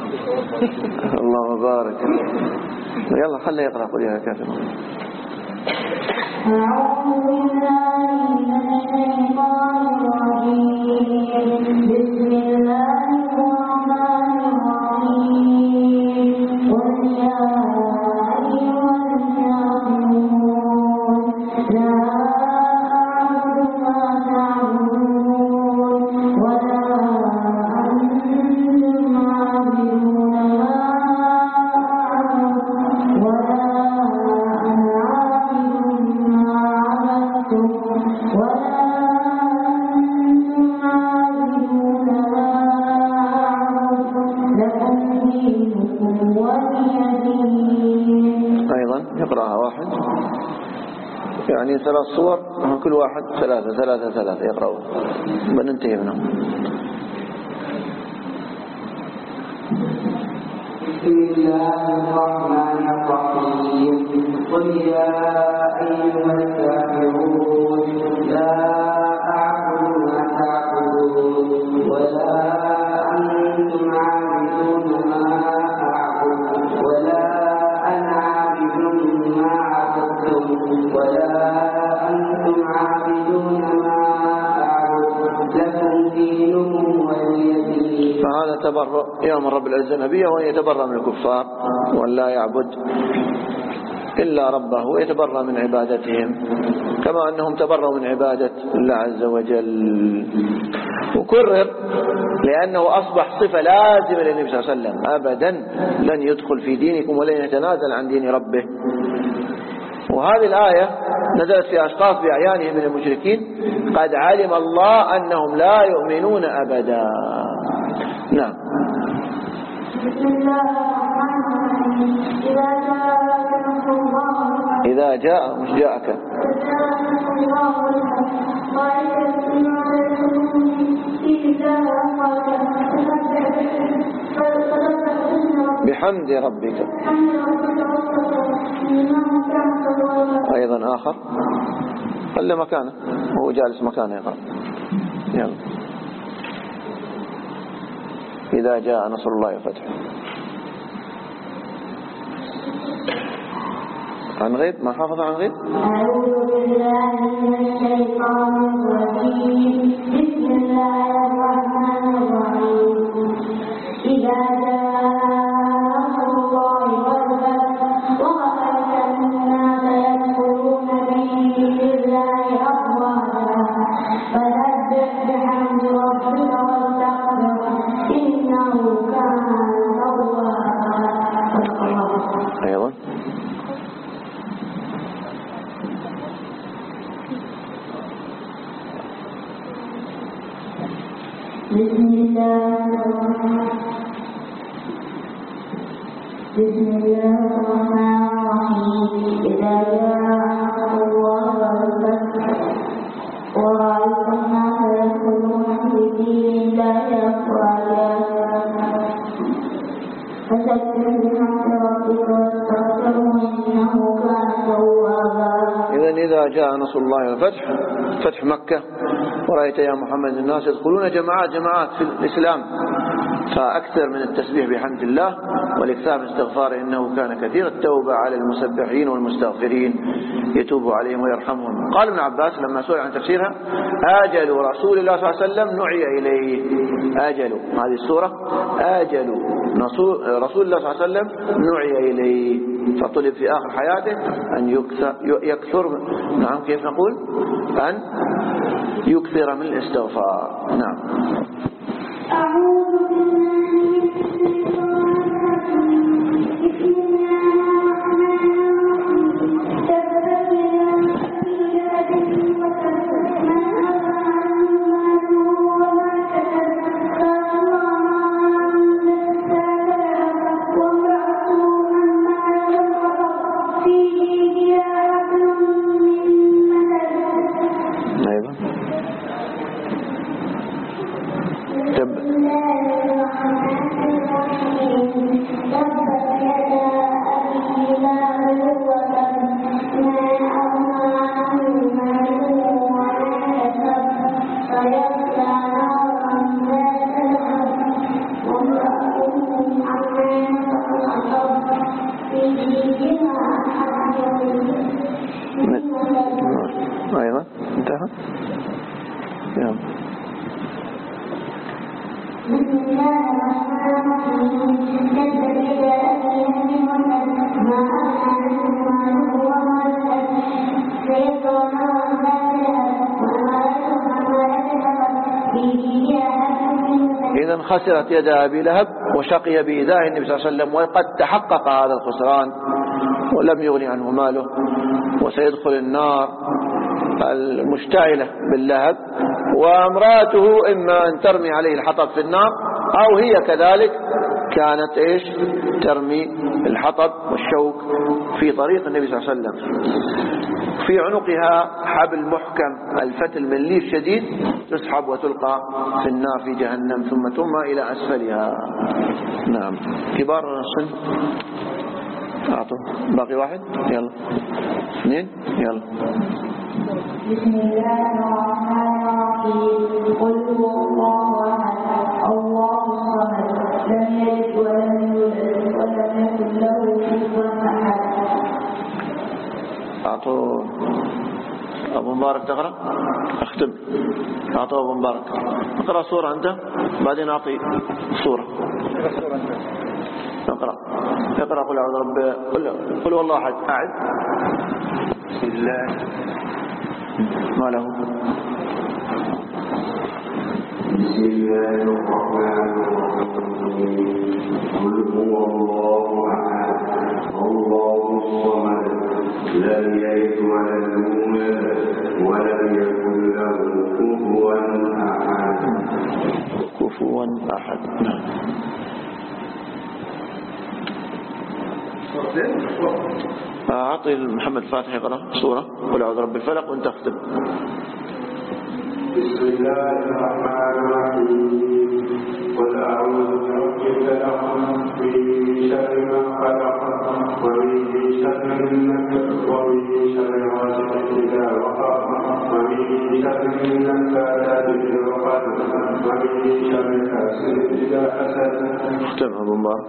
S1: الله بارك. يلا خليه يقرأ. قل يا كافر.
S2: أعوذ بالله من الشيطان الرجيم. بسم الله الرحمن الرحيم. قل يا أيها الكافرون لا أعبد ما تعبدون ولا أنتم عابدون ما أعبد ولا أنا عابد ما عبدتم ولا أنتم عابدون ما أعبد لكم دينكم ولي دين.
S1: أيضا يقرأها واحد، يعني ثلاث صور كل واحد ثلاثة ثلاثة ثلاثة يقرأوا بننتهي منهم.
S14: بسم الله الرحمن الرحيم. قل يا أيها الكافرون لا أعبد ما تعبدون ولا أنتم عابدون ما أعبد ولا أنا عابد ما عبدتم ولا أنتم عابدون ما أعبد لكم دينكم ولي دين.
S1: فهذا تبرؤ يأمر رب العزة النبي وأن يتبرأ من الكفار وأن لا يعبد إلا ربه ويتبرأ من عبادتهم كما أنهم تبرأوا من عبادة الله عز وجل. وكرر لأنه أصبح صفة لازمة للنبي صلى الله عليه وسلم. أبدا لن يدخل في دينكم ولن يتنازل عن دين ربه. وهذه الآية نزلت في أشخاص بأعيانهم من المشركين قد علم الله أنهم لا يؤمنون أبدا. نعم.
S2: بسم الله الرحمن الرحيم. إذا جاء
S1: إذا جاء
S2: نصر الله
S1: مش جاءك. بحمد ربك. أيضا آخر خلي مكانه هو جالس مكانه يقرأ. يلا. إذا جاء نصر الله والفتح. عن غيب ما حافظ عن غيب.
S2: أعوذ بالله من الشيطان الرجيم. بسم الله الرحمن الرحيم. إذا جاء نصر الله والفتح ورأيت الناس يدخلون في دين الله أفواجا فسبح بحمد ربك واستغفره إنه كان توابا.
S1: أيضا.
S2: بسم الله بسم الله الرحمن الرحيم. إذا جاء الله والفتح ورأيت الناس يدخلون في دين الله أفواجا فسبح بحمد ربك واستغفره إنه كان توابا.
S1: إذن إذا جاء نصر الله والفتح فتح مكة ورأيت يا محمد الناس يدخلون جماعات جماعات في الإسلام فأكثر من التسبيح بحمد الله والإكثار من استغفاره إنه كان كثير التوبة على المسبحين والمستغفرين يتوب عليهم ويرحمهم. قال ابن عباس لما سئل عن تفسيرها آجل رسول الله صلى الله عليه وسلم نعي إليه. آجل هذه السورة آجل رسول الله صلى الله عليه وسلم نعي إليه فطلب في آخر حياته أن يكثر, يكثر نعم كيف نقول أن يكثر من الاستغفار. نعم.
S2: أعوذ بالله من الشيطان الرجيم. بسم الله الرحمن الرحيم. تبت يدا أبي لهب وتب ما أغنى عنه ماله وما كسب سيصلى نارا ذات لهب وامرأته حمالة الحطب في جيدها حبل من مسد.
S1: أيضا. تب نعم. نعم.
S2: بسم الله الرحمن الرحيم. كذب إلى أبيه ما أغنى عنه ماله وما كسب سيصلى نارا ذات لهب وامرأته حمالة الحطب.
S1: إذا خسرت يد أبي لهب وشقي بإيذاء النبي صلى الله عليه وسلم، وقد تحقق هذا الخسران ولم يغني عنه ماله، وسيدخل النار المشتعلة باللهب، وامرأته إما أن ترمي عليه الحطب في النار أو هي كذلك كانت إيش ترمي الحطب والشوك في طريق النبي صلى الله عليه وسلم. في عنقها حبل محكم الفتل من ليف شديد، تسحب وتلقى في النار في جهنم ثم ترمى إلى أسفلها. نعم. كبار السن أعطوا باقي واحد، يلا اثنين، يلا.
S2: بسم الله الرحمن الرحيم. قل هو الله أحد الله الصمد لم يلد ولم يولد ولم يكن له كفوا أحد.
S1: أعطوا أبو مبارك تقرأ، أختم. أعطوا أبو مبارك اقرأ سورة أنت، بعدين أعطي سورة. اقرأ اقرأ قل أعوذ برب قل قل والله أحد. أعد. بسم الله ما له.
S12: بسم الله الرحمن الرحيم. قل هو الله أحد الله الصمد لم يلد ولم يولد ولم يكن له كفوا أحد.
S1: كفوا أحد. نعم. أعطي محمد فاتح يقرأ سورة قل أعوذ برب الفلق وأنت اختم.
S13: بسم الله الرحمن الرحيم. قل أعوذ برب الفلق من شر ما خلق ومن شر النفس ومن شر غاسق إذا وقب ومن شر النفاثات في العقد ومن شر حاسد إذا حسد.
S1: اختم أبو مبارك.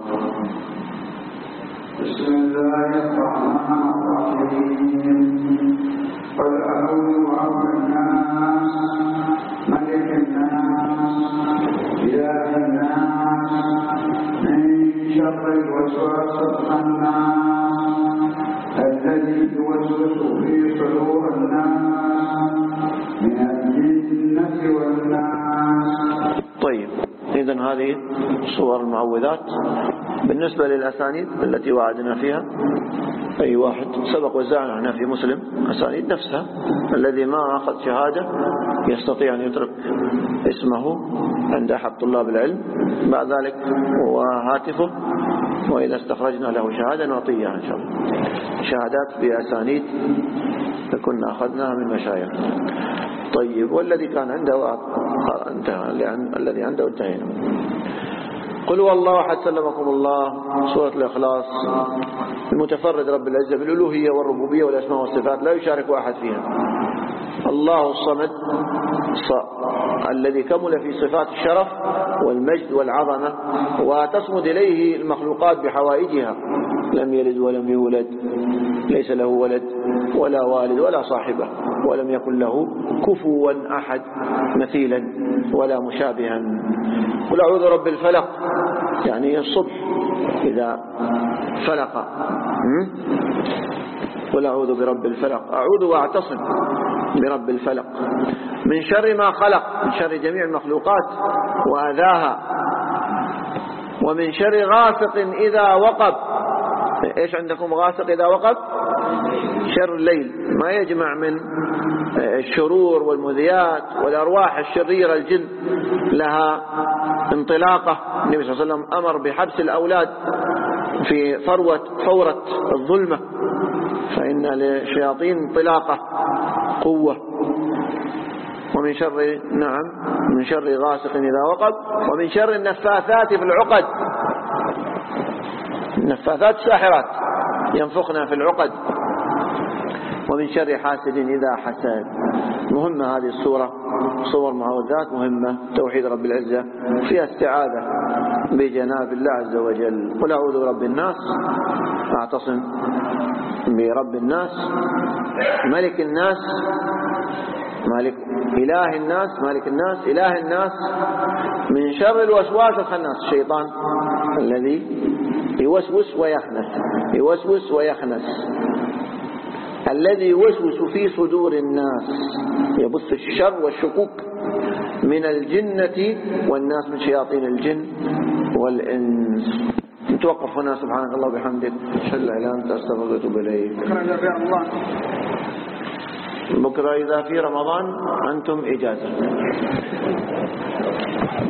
S13: بسم الله الرحمن الرحيم. قل أعوذ برب الناس ملك الناس إله الناس من شر الوسواس الخناس الذي يوسوس في صدور الناس من الجنة والناس.
S1: طيب، إذن هذه صور المعوذات. بالنسبة للأسانيد التي وعدنا فيها، أي واحد سبق وزعنا عنها في مسلم أسانيد نفسها، الذي ما أخذ شهادة يستطيع أن يترك اسمه عند أحد طلاب العلم بعد ذلك وهاتفه، وإذا استخرجنا له شهادة نعطيها إن شاء الله. شهادات بأسانيد كنا أخذناها من مشايخ. طيب، والذي كان عنده انتهى، الذي عنده انتهينا. قل والله أحد سلمكم الله. سورة الإخلاص. المتفرد رب العزة بالألوهية والربوبية والأسماء والصفات، لا يشارك أحد فيها. الله الصمد الذي كمل في صفات الشرف والمجد والعظمة، وتصمد إليه المخلوقات بحوائجها. لم يلد ولم يولد، ليس له ولد ولا والد ولا صاحبة، ولم يكن له كفوا أحد مثيلا ولا مشابها. قل أعوذ برب الفلق، يعني الصبح إذا فلق. قل أعوذ برب الفلق، أعوذ وأعتصم برب الفلق من شر ما خلق، من شر جميع المخلوقات وأذاها، ومن شر غاسق إذا وقب. إيش عندكم غاسق إذا وقب؟ شر الليل، ما يجمع من الشرور والمذيات والأرواح الشريرة. الجن لها انطلاقة. النبي صلى الله عليه وسلم أمر بحبس الأولاد في فروة فورة الظلمة، فإن للشياطين انطلاقة قوة. ومن شر نعم من شر غاسق إذا وقب، ومن شر النفاثات في العقد. النفاثات ساحرات ينفخنا في العقد. ومن شر حاسد إذا حسد. مهمة هذه السورة، صور معوذات مهمة. توحيد رب العزة فيها استعاذة بجناب الله عز وجل. قل أعوذ برب الناس، أعتصم برب الناس ملك الناس مالك إله الناس مالك الناس إله الناس من شر الوسواس الخناس، الشيطان الذي يوسوس ويخنس يوسوس ويخنس الذي يوسوس في صدور الناس، يبث الشر والشكوك من الجنة والناس، من شياطين الجن والإنس. نتوقف هنا. سبحانك الله وبحمدك، أشهد أن لا إله إلا أنت، أستغفرك وأتوب إليك. بكرة إذا في رمضان أنتم إجازة.